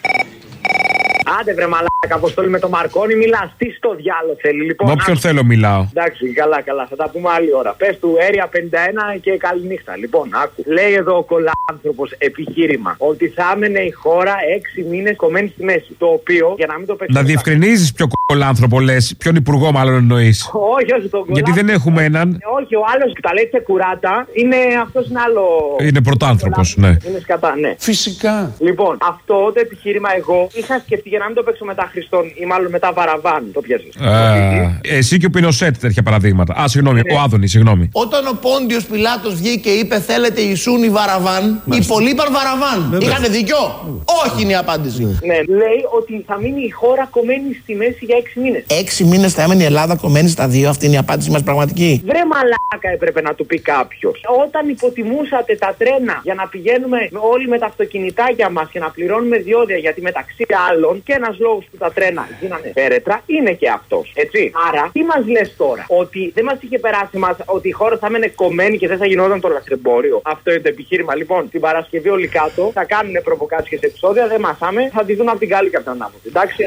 Άντε βρε μαλάκα, Αποστόλη με το Μαρκόνι μιλάς. Τι στο διάλο θέλει λοιπόν. Με όποιον θέλω μιλάω. Εντάξει, καλά, θα τα πούμε άλλη ώρα. Πες του Area 51 και καληνύχτα. Λοιπόν, άκου. Λέει εδώ ο κολάνθρωπος επιχείρημα ότι θα έμενε η χώρα 6 μήνες κομμένη στη μέση. Το οποίο, για να μην το πέσει. Να διευκρινίζεις ποιο κολάνθρωπο λες, ποιον υπουργό μάλλον εννοείς. Όχι, τον κολάνθρωπο. Γιατί δεν έχουμε έναν. Όχι, ο άλλος τα λέει τσεκουράτα. Είναι αυτός είναι άλλο. Είναι πρωτάνθρωπος, ναι. Είναι σκατά, ναι. Φυσικά. Λοιπόν, αυτό το επιχείρημα εγώ είχα σκεφτεί για να μην το παίξω μετά Χριστόν ή μάλλον μετά Βαραβάν. Το πιάσεις. Εσύ και ο Πινοσέτ τέτοια παραδείγματα. Α, συγγνώμη, ο Άδωνης, συγγνώμη. Όταν ο Πόντιος Πιλάτος βγήκε και είπε θέλετε Ιησούν ή Βαραβάν, οι πολλοί είπαν Βαραβάν. Είχανε δίκιο. Όχι είναι η απάντηση. Ναι, λέει ότι θα μείνει η χώρα κομμένη στη μέση για 6 μήνες. 6 μήνες θα έμενε η Ελλάδα κομμένη στα δύο, αυτή είναι η απάντηση μας πραγματική. Βρε μαλάκα έπρεπε να του πει κάποιος. Όταν υποτιμούσατε τα τρένα για να πηγαίνουμε όλοι με τα αυτοκινητάκια μας και να πληρώνουμε διόδια, γιατί μεταξύ άλλων και ένας λόγος που τα τρένα γίνανε φέρετρα είναι και αυτός. Έτσι. Άρα, τι μας λες τώρα, ότι δεν μας είχε περάσει μας ότι η χώρα θα μένε κομμένη και δεν θα γινόταν το λαθρεμπόριο. Αυτό είναι το επιχείρημα. Λοιπόν, την Παρασκευή όλοι κάτω θα κάνουν προβοκάτσιες επεισόδια, δεν μασάμε, θα τη δουν από την καλή κατά ανάποψη. Εντάξει,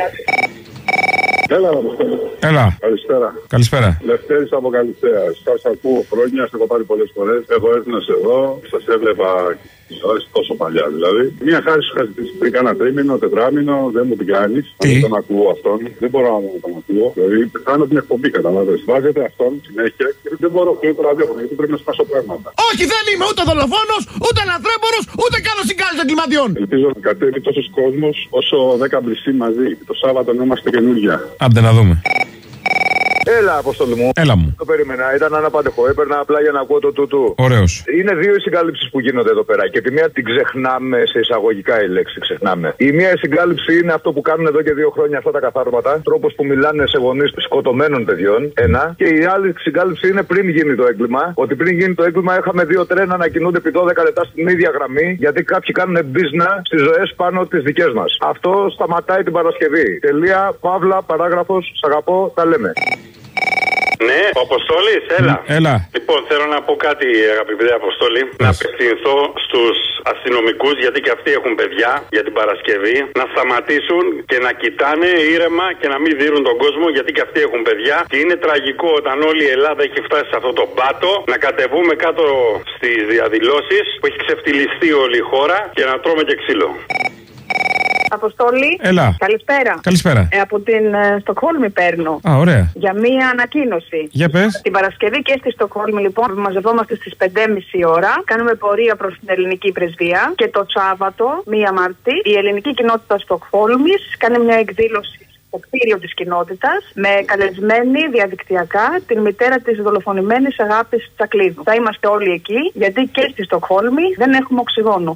Έλα, Έλα. Καλησπέρα. Λευτέρης από Καλυστέας. Σας ακούω χρόνια, σας έχω πάρει πολλές φορές. Έχω έρθει να σε δω, σας έβλεπα τόσο παλιά δηλαδή. Μια χάρη σου είχα ζητήσει πριν κάνα τρίμηνο, τετράμηνο, δεν μου την κάνεις. Δεν τον ακούω αυτόν. Δεν μπορώ να τον ακούω. Δηλαδή, κάνω την εκπομπή, καταλαβαίνεις. Βάζετε αυτόν συνέχεια και δεν μπορώ να το ραδιόφωνο γιατί πρέπει να σπάσω πράγματα. Όχι, δεν είμαι ούτε δολοφόνος, ούτε λαθρέμπορος, ούτε κάνω συγκάλυψη εγκληματιών. Ελπίζω να κατέβει τόσος κόσμος όσο 10 μπλησί μαζί. Το Σάββατο να είμαστε καινούργια. Άντε να δούμε. Έλα, Αποστόλη μου. Έλα μου. Το περίμενα, ήταν αναπάντεχο. Έπαιρνα απλά για να ακούω το τούτου. Ωραίος. Είναι δύο οι συγκάλυψεις που γίνονται εδώ πέρα. Και τη μία την ξεχνάμε, σε εισαγωγικά η λέξη ξεχνάμε. Η μία συγκάλυψη είναι αυτό που κάνουν εδώ και 2 χρόνια αυτά τα καθάρματα. Τρόπος που μιλάνε σε γονείς σκοτωμένων παιδιών. Ένα. Και η άλλη συγκάλυψη είναι πριν γίνει το έγκλημα. Ότι πριν γίνει το έγκλημα είχαμε 2 τρένα να κινούνται επί 12 λεπτά στην ίδια γραμμή. Γιατί κάποιοι κάνουν μπίζνα στις ζωές πάνω τις δικές μας. Αυτό σταματάει την Παρασκευή. Τελεία, παύλα, παράγραφος, σ' αγαπώ, τα λέμε. Ναι, ο Αποστόλης, έλα. Έλα. Λοιπόν, θέλω να πω κάτι, αγαπητέ Αποστόλη. Να απευθυνθώ στους αστυνομικούς, γιατί και αυτοί έχουν παιδιά για την Παρασκευή. Να σταματήσουν και να κοιτάνε ήρεμα και να μην δίνουν τον κόσμο, γιατί και αυτοί έχουν παιδιά. Και είναι τραγικό όταν όλη η Ελλάδα έχει φτάσει σε αυτό το πάτο, να κατεβούμε κάτω στις διαδηλώσεις που έχει ξεφτυλιστεί όλη η χώρα και να τρώμε και ξύλο. Αποστόλη. Έλα. Καλησπέρα. Καλησπέρα. Από την Στοκχόλμη παίρνω. Α, ωραία. Για μία ανακοίνωση. Για πες. Την Παρασκευή και στη Στοκχόλμη, λοιπόν, μαζευόμαστε στις 5:30 ώρα. Κάνουμε πορεία προς την ελληνική πρεσβεία. Και το Σάββατο, 1 Μαρτίου, η ελληνική κοινότητα Στοκχόλμης κάνει μια εκδήλωση στο κτίριο της κοινότητας με καλεσμένη διαδικτυακά την μητέρα της δολοφονημένης Αγάπης Τσακλίδου. Θα είμαστε όλοι εκεί, γιατί και στη Στοκχόλμη δεν έχουμε οξυγόνο.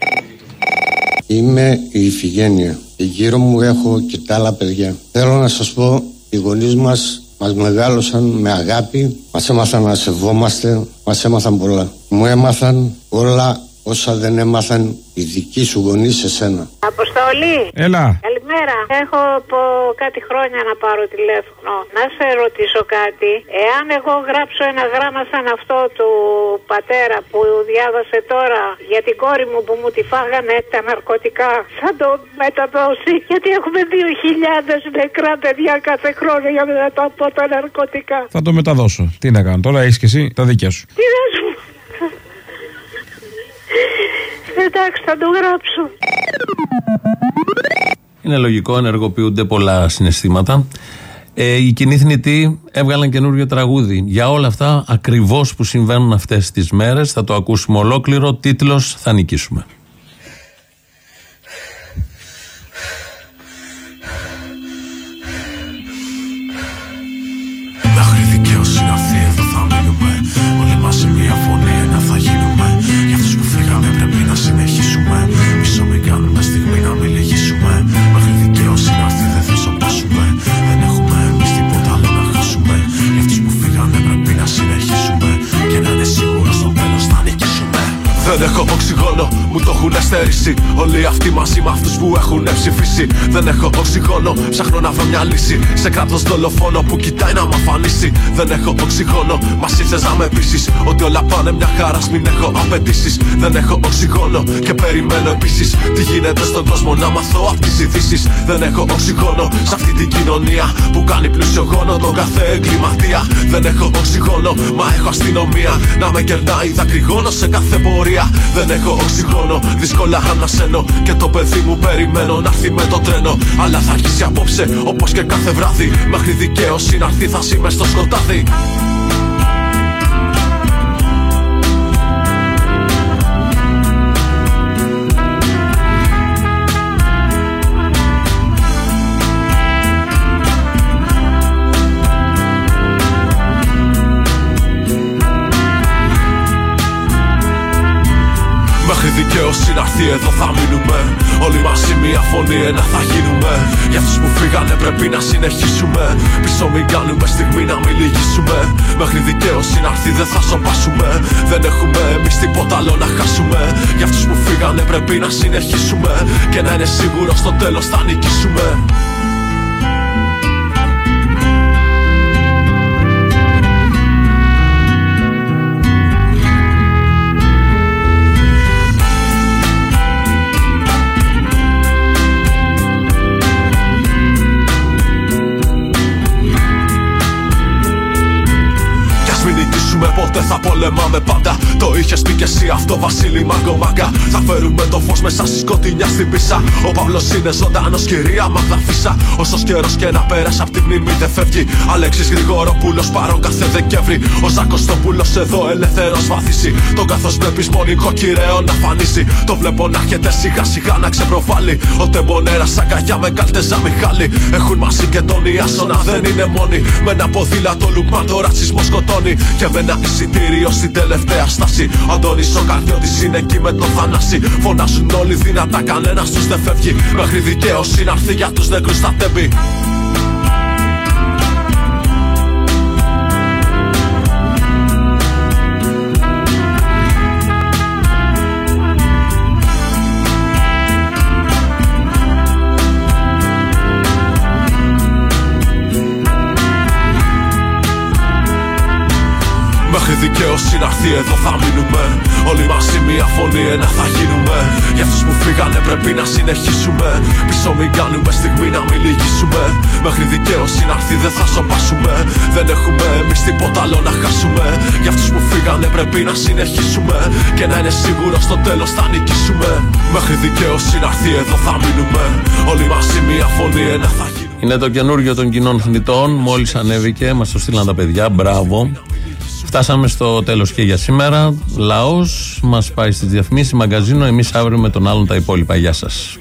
Είμαι η Ιφηγένεια και γύρω μου έχω και τα άλλα παιδιά. Θέλω να σας πω, οι γονείς μας μεγάλωσαν με αγάπη, μας έμαθαν να σεβόμαστε, μας έμαθαν πολλά. Μου έμαθαν όλα όσα δεν έμαθαν οι δικοί σου γονείς σε σένα. Αποστολή. Έλα. Καλημέρα. Έχω από κάτι χρόνια να πάρω τηλέφωνο. Να σε ρωτήσω κάτι. Εάν εγώ γράψω ένα γράμμα σαν αυτό του πατέρα που διάβασε τώρα για την κόρη μου που μου τη φάγανε τα ναρκωτικά, θα το μεταδώσει? Γιατί έχουμε 2.000 νεκρά παιδιά κάθε χρόνο από τα ναρκωτικά. Θα το μεταδώσω. Τι να κάνω τώρα, έχεις και εσύ τα δίκια σου. Τι να σου. Εντάξει, θα το γράψω. Είναι λογικό, ενεργοποιούνται πολλά συναισθήματα. Οι κοινοί θνητοί έβγαλαν καινούριο τραγούδι για όλα αυτά ακριβώς που συμβαίνουν αυτές τις μέρες. Θα το ακούσουμε ολόκληρο. Τίτλος «Θα νικήσουμε». Μέχρι δικαίωση να έρθει εδώ θα μείνουμε. Όλοι μαζί μια φωνή, ένα θα γίνουμε. Για αυτούς που φύγανε πρέπει να συνεχίσουμε. Μισό μην κάνουμε στιγμή να μην λυγίσουμε. Μέχρι δικαίωση να έρθει δεν θα σοπάσουμε. Δεν έχουμε εμείς τίποτα άλλο να χάσουμε. Για αυτούς που φύγανε πρέπει να συνεχίσουμε. οξυγόνο, μου το έχουν στερήσει. Όλοι αυτοί μαζί με αυτούς που έχουν ψηφίσει. Δεν έχω οξυγόνο, ψάχνω να βρω μια λύση. Σε κράτος δολοφόνο που κοιτάει να μ' αφανίσει. Δεν έχω οξυγόνο, μας ήρθες να με πείσεις ότι όλα πάνε μια χαρά, μην έχω απαιτήσεις. Δεν έχω οξυγόνο και περιμένω επίσης τι γίνεται στον κόσμο να μαθώ απ' τις ειδήσεις. Δεν έχω οξυγόνο σε αυτή την κοινωνία που κάνει πλούσιο γόνο τον κάθε εγκληματία. Δεν έχω οξυγόνο, μα έχω αστυνομία να με κερνάει δακρυγόνο σε κάθε πορεία. Δεν έχω οξυγόνο, δύσκολα ανασένω και το παιδί μου περιμένω να έρθει με το τρένο. Αλλά θα αρχίσει απόψε όπως και κάθε βράδυ. Μέχρι δικαίωση να έρθει θα είμαι στο σκοτάδι. Μέχρι δικαίωση να έρθει εδώ θα μείνουμε. Όλοι μαζί μια φωνή ένα θα γίνουμε. Για αυτούς που φύγανε πρέπει να συνεχίσουμε. Πίσω μην κάνουμε στιγμή να μην λυγίσουμε. Μέχρι δικαίωση να έρθει δεν θα σοπάσουμε. Δεν έχουμε εμείς τίποτα άλλο να χάσουμε. Για αυτούς που φύγανε πρέπει να συνεχίσουμε. Και να είναι σίγουρο στο τέλος θα νικήσουμε. Ποτέ θα πολεμάμε πάντα. Το είχες πει κι εσύ αυτό, Βασίλη Μαγκομάγκα. Θα φέρουμε το φως μέσα στη σκοτεινιά στην πίσα. Ο Παύλος είναι ζωντανός, κυρία Μαγδαφίσα. Όσος καιρός και να πέρασε απ' τη μνήμη δεν φεύγει. Αλέξης Γρηγοροπούλος παρόν κάθε Δεκέμβρη. Ο Ζακοστόπουλος εδώ ελεύθερος βάθηση. Τον καθώς βλέπεις μονικό κυραίο να φανίσει. Το βλέπω να έρχεται σιγά σιγά να ξεπροβάλλει. Ο Τεμπονέρας αγκαλιά με Καλτεζά Μιχάλη. Έχουν μαζί και τον Ιάσονα δεν είναι μόνοι. Με ένα ποδήλατο Λουκμάν το ρατσισμό σκοτώνει. Και με ένα εισιτήριο στην τελευταία στάση. Ο Αντώνης ο Καρδιώτης είναι εκεί με το Θανάση. Φωνάζουν όλοι δυνατά, κανένας τους δεν φεύγει. Μέχρι δικαίωση να έρθει για τους νεκρούς στα τέμπη. Μέχρι δικαίωση να έρθει εδώ θα μείνουμε. Όλοι μαζί μια φωνή ένα θα γίνουμε. Για αυτούς που φύγανε πρέπει να συνεχίσουμε. Πίσω μην κάνουμε στιγμή να μην λυγίσουμε. Μέχρι δικαίωση να έρθει δεν θα σοπάσουμε. Δεν έχουμε εμείς τίποτα άλλο να χάσουμε. Για αυτούς που φύγανε πρέπει να συνεχίσουμε. Και να είναι σίγουρο στο τέλος θα νικήσουμε. Μέχρι δικαίωση να έρθει εδώ θα μείνουμε. Όλοι μαζί μια φωνή ένα θα γίνουμε. Είναι το καινούργιο των κοινών θνητών. Μόλις ανέβηκε, μας το στείλαν τα παιδιά. Μπράβο. Φτάσαμε στο τέλος και για σήμερα. Λαός μας πάει στις διαφημίσεις, μαγκαζίνο. Εμείς αύριο με τον άλλον τα υπόλοιπα. Γεια σας.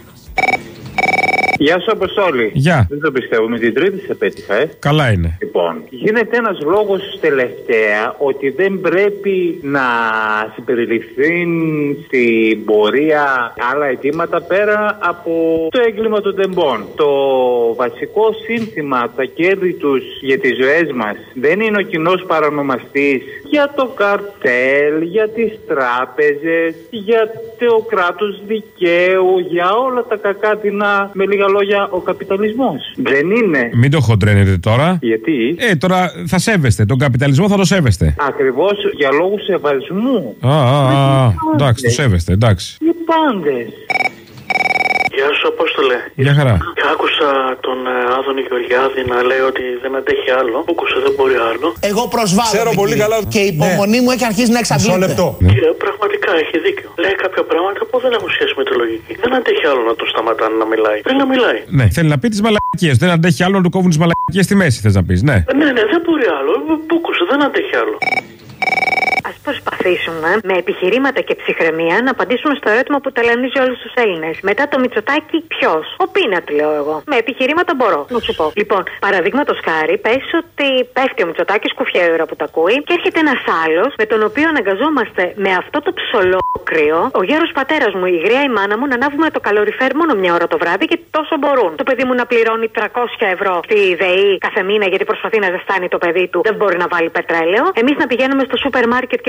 Γεια σου, Αποστόλη. Γεια. Δεν το πιστεύω, με την Τρίτη σε πέτυχα, Καλά είναι. Λοιπόν, γίνεται ένας λόγος τελευταία ότι δεν πρέπει να συμπεριληφθεί στην πορεία άλλα αιτήματα πέρα από το έγκλημα των τεμπών. Το βασικό σύνθημα από τα κέρδη τους για τις ζωές μας δεν είναι ο κοινός παρανομαστής για το καρτέλ, για τις τράπεζες, για το κράτος δικαίου, για όλα τα κακά δεινά, με λίγα λόγια, ο καπιταλισμός. Δεν είναι. Μην το χοντρένετε τώρα. Γιατί? Τώρα θα σέβεστε. Τον καπιταλισμό θα το σέβεστε. Ακριβώς για λόγους σεβασμού. Εντάξει, το σέβεστε, εντάξει. Οι πάντες. Γεια σου, Απόστολε. Γεια χαρά. Άκουσα τον Άδωνη Γεωργιάδη να λέει ότι δεν αντέχει άλλο. Ούκουσε, δεν μπορεί άλλο. Εγώ προσβάλλω. Ξέρω πολύ καλά. Και η υπομονή μου έχει αρχίσει να εξαντλείται. Μισό λεπτό. Και πραγματικά έχει δίκιο. Λέει κάποια πράγματα που δεν έχουν σχέση με τη λογική. Δεν αντέχει άλλο να τον σταματάνε να μιλάει. Πρέπει να μιλάει. Ναι, θέλει να πει τις μαλακίες. Δεν αντέχει άλλο να του κόβουν τις μαλακίες στη μέση, θες να πεις, ναι. Ναι, δεν μπορεί άλλο. Ούκουσε, δεν αντέχει άλλο. Ας προσπαθήσουμε με επιχειρήματα και ψυχραιμία να απαντήσουμε στο ερώτημα που ταλανίζει όλους τους Έλληνες. Μετά το Μητσοτάκη, ποιος? Ο Πίνατ, λέω εγώ. Με επιχειρήματα μπορώ να σου πω. Λοιπόν, παραδείγματος χάρη, πες ότι πέφτει ο Μητσοτάκης, κουφιά η ώρα που τα ακούει, και έρχεται ένας άλλος με τον οποίο αναγκαζόμαστε με αυτό το ψολόκριο, ο γέρος πατέρας μου, η γριά η μάνα μου, να ανάβουμε το καλοριφέρ μόνο μια ώρα το βράδυ και τόσο μπορούν. Το παιδί μου να πληρώνει 300 ευρώ στη ΔΕΗ κάθε μήνα γιατί προσπαθεί να ζεστάνει το παιδί του, δεν μπορεί να βάλει πετρέλαιο. Εμείς να πηγαίνουμε στο σούπερ μάρκετ και να μπορούμε να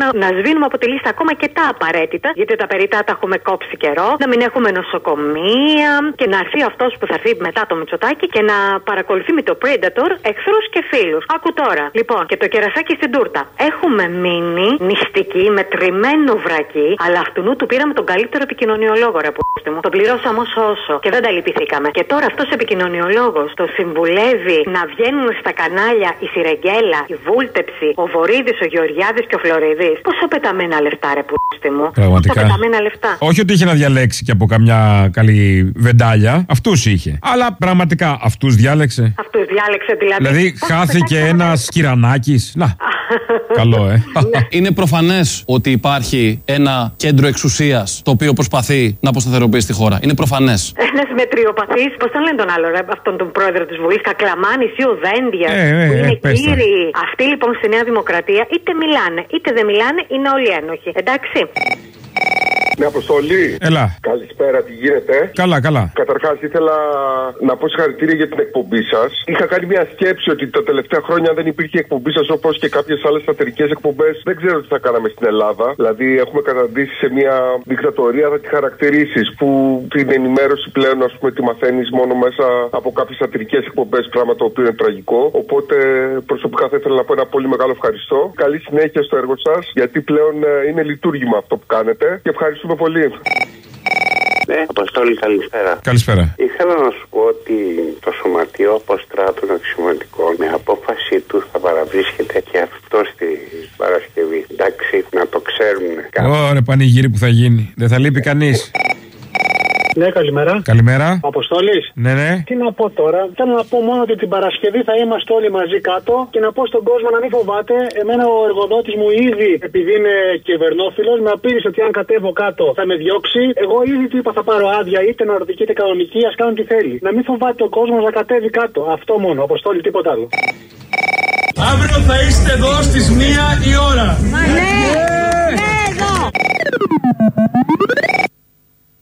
να σβήνουμε από τη λίστα ακόμα και τα απαραίτητα, γιατί τα περιτά τα έχουμε κόψει καιρό, να μην έχουμε νοσοκομεία και να έρθει αυτός που θα έρθει μετά το Μητσοτάκη και να παρακολουθεί με το Predator εχθρούς και φίλους. Άκου τώρα. Λοιπόν, και το κερασάκι στην τούρτα. Έχουμε μείνει νηστικοί με τριμμένο βρακί, αλλά αυτού του πήραμε τον καλύτερο επικοινωνιολόγο, ρε που μου. Τον πληρώσαμε όσο και δεν τα λυπηθήκαμε. Και τώρα αυτός ο επικοινωνιολόγος το συμβουλεύει να βγαίνουν στα κανάλια η Σιρεγγέλα, η Βούλτεψη, ο Βορίδης, ο Γεωργιάδης και ο Φλωριδής. Πόσο πεταμένα λεφτά, ρε που μου. Πραγματικά. Πόσο πεταμένα λεφτά. Όχι ότι είχε να διαλέξει και από καμιά καλή βεντάλια. Αυτούς είχε. Αλλά πραγματικά αυτούς διάλεξε. Αυτούς διάλεξε δηλαδή. Δηλαδή χάθηκε ένας Κυρανάκης. Να. Καλό, Είναι προφανές ότι υπάρχει ένα κέντρο εξουσίας το οποίο προσπαθεί να αποσταθεροποιήσει τη χώρα. Είναι προφανές. Ένας μετριοπαθής, πώς τον λένε τον άλλο, αυτόν τον πρόεδρο της Βουλής, Κακλαμάνης ή ο Δέντια, που είναι κύριοι. Αυτοί λοιπόν στη Νέα Δημοκρατία είτε μιλάνε είτε δεν μιλάνε, είναι όλοι ένοχοι. Εντάξει. Ναι, Αποστολή. Έλα. Καλησπέρα, τι γίνεται? Καλά, καλά. Καταρχάς, ήθελα να πω συγχαρητήρια για την εκπομπή σας. Είχα κάνει μια σκέψη ότι τα τελευταία χρόνια δεν υπήρχε εκπομπή σας όπως και κάποιες άλλες σατυρικές εκπομπές. Δεν ξέρω τι θα κάναμε στην Ελλάδα. Δηλαδή, έχουμε καταντήσει σε μια δικτατορία, θα τη χαρακτηρίσεις, που την ενημέρωση πλέον, ας πούμε, τη μαθαίνεις μόνο μέσα από κάποιες σατυρικές εκπομπές, πράγμα το οποίο είναι τραγικό. Οπότε, προσωπικά θα ήθελα να πω ένα πολύ μεγάλο ευχαριστώ. Καλή συνέχεια στο έργο σας, γιατί πλέον είναι λειτουργήμα αυτό που κάνετε και ευχαριστούμε πολύ. Ναι, Αποστόλη, καλησπέρα. Καλησπέρα. Ήθελα να σου πω ότι το Σωματείο Αποστράτων Αξιωματικών με απόφαση του θα παραβρίσκεται και αυτό στη Παρασκευή. Εντάξει, να το ξέρουν. Ωραία, πανηγύρι που θα γίνει. Δεν θα λείπει κανείς. Ναι, καλημέρα. Καλημέρα. Αποστόλης. Ναι, ναι. Τι να πω τώρα. Θέλω να πω μόνο ότι την Παρασκευή θα είμαστε όλοι μαζί κάτω και να πω στον κόσμο να μην φοβάται. Εμένα ο εργοδότης μου ήδη, επειδή είναι κυβερνόφιλος, με απείλησε ότι αν κατέβω κάτω θα με διώξει. Εγώ ήδη του είπα θα πάρω άδεια, είτε ναρκωτική είτε κανονική, ας κάνουν τι θέλει. Να μην φοβάται ο κόσμος να κατέβει κάτω. Αυτό μόνο. Αποστόλη, τίποτα άλλο. Αύριο θα είστε εδώ στις 1 η ώρα. Ναι, εδώ.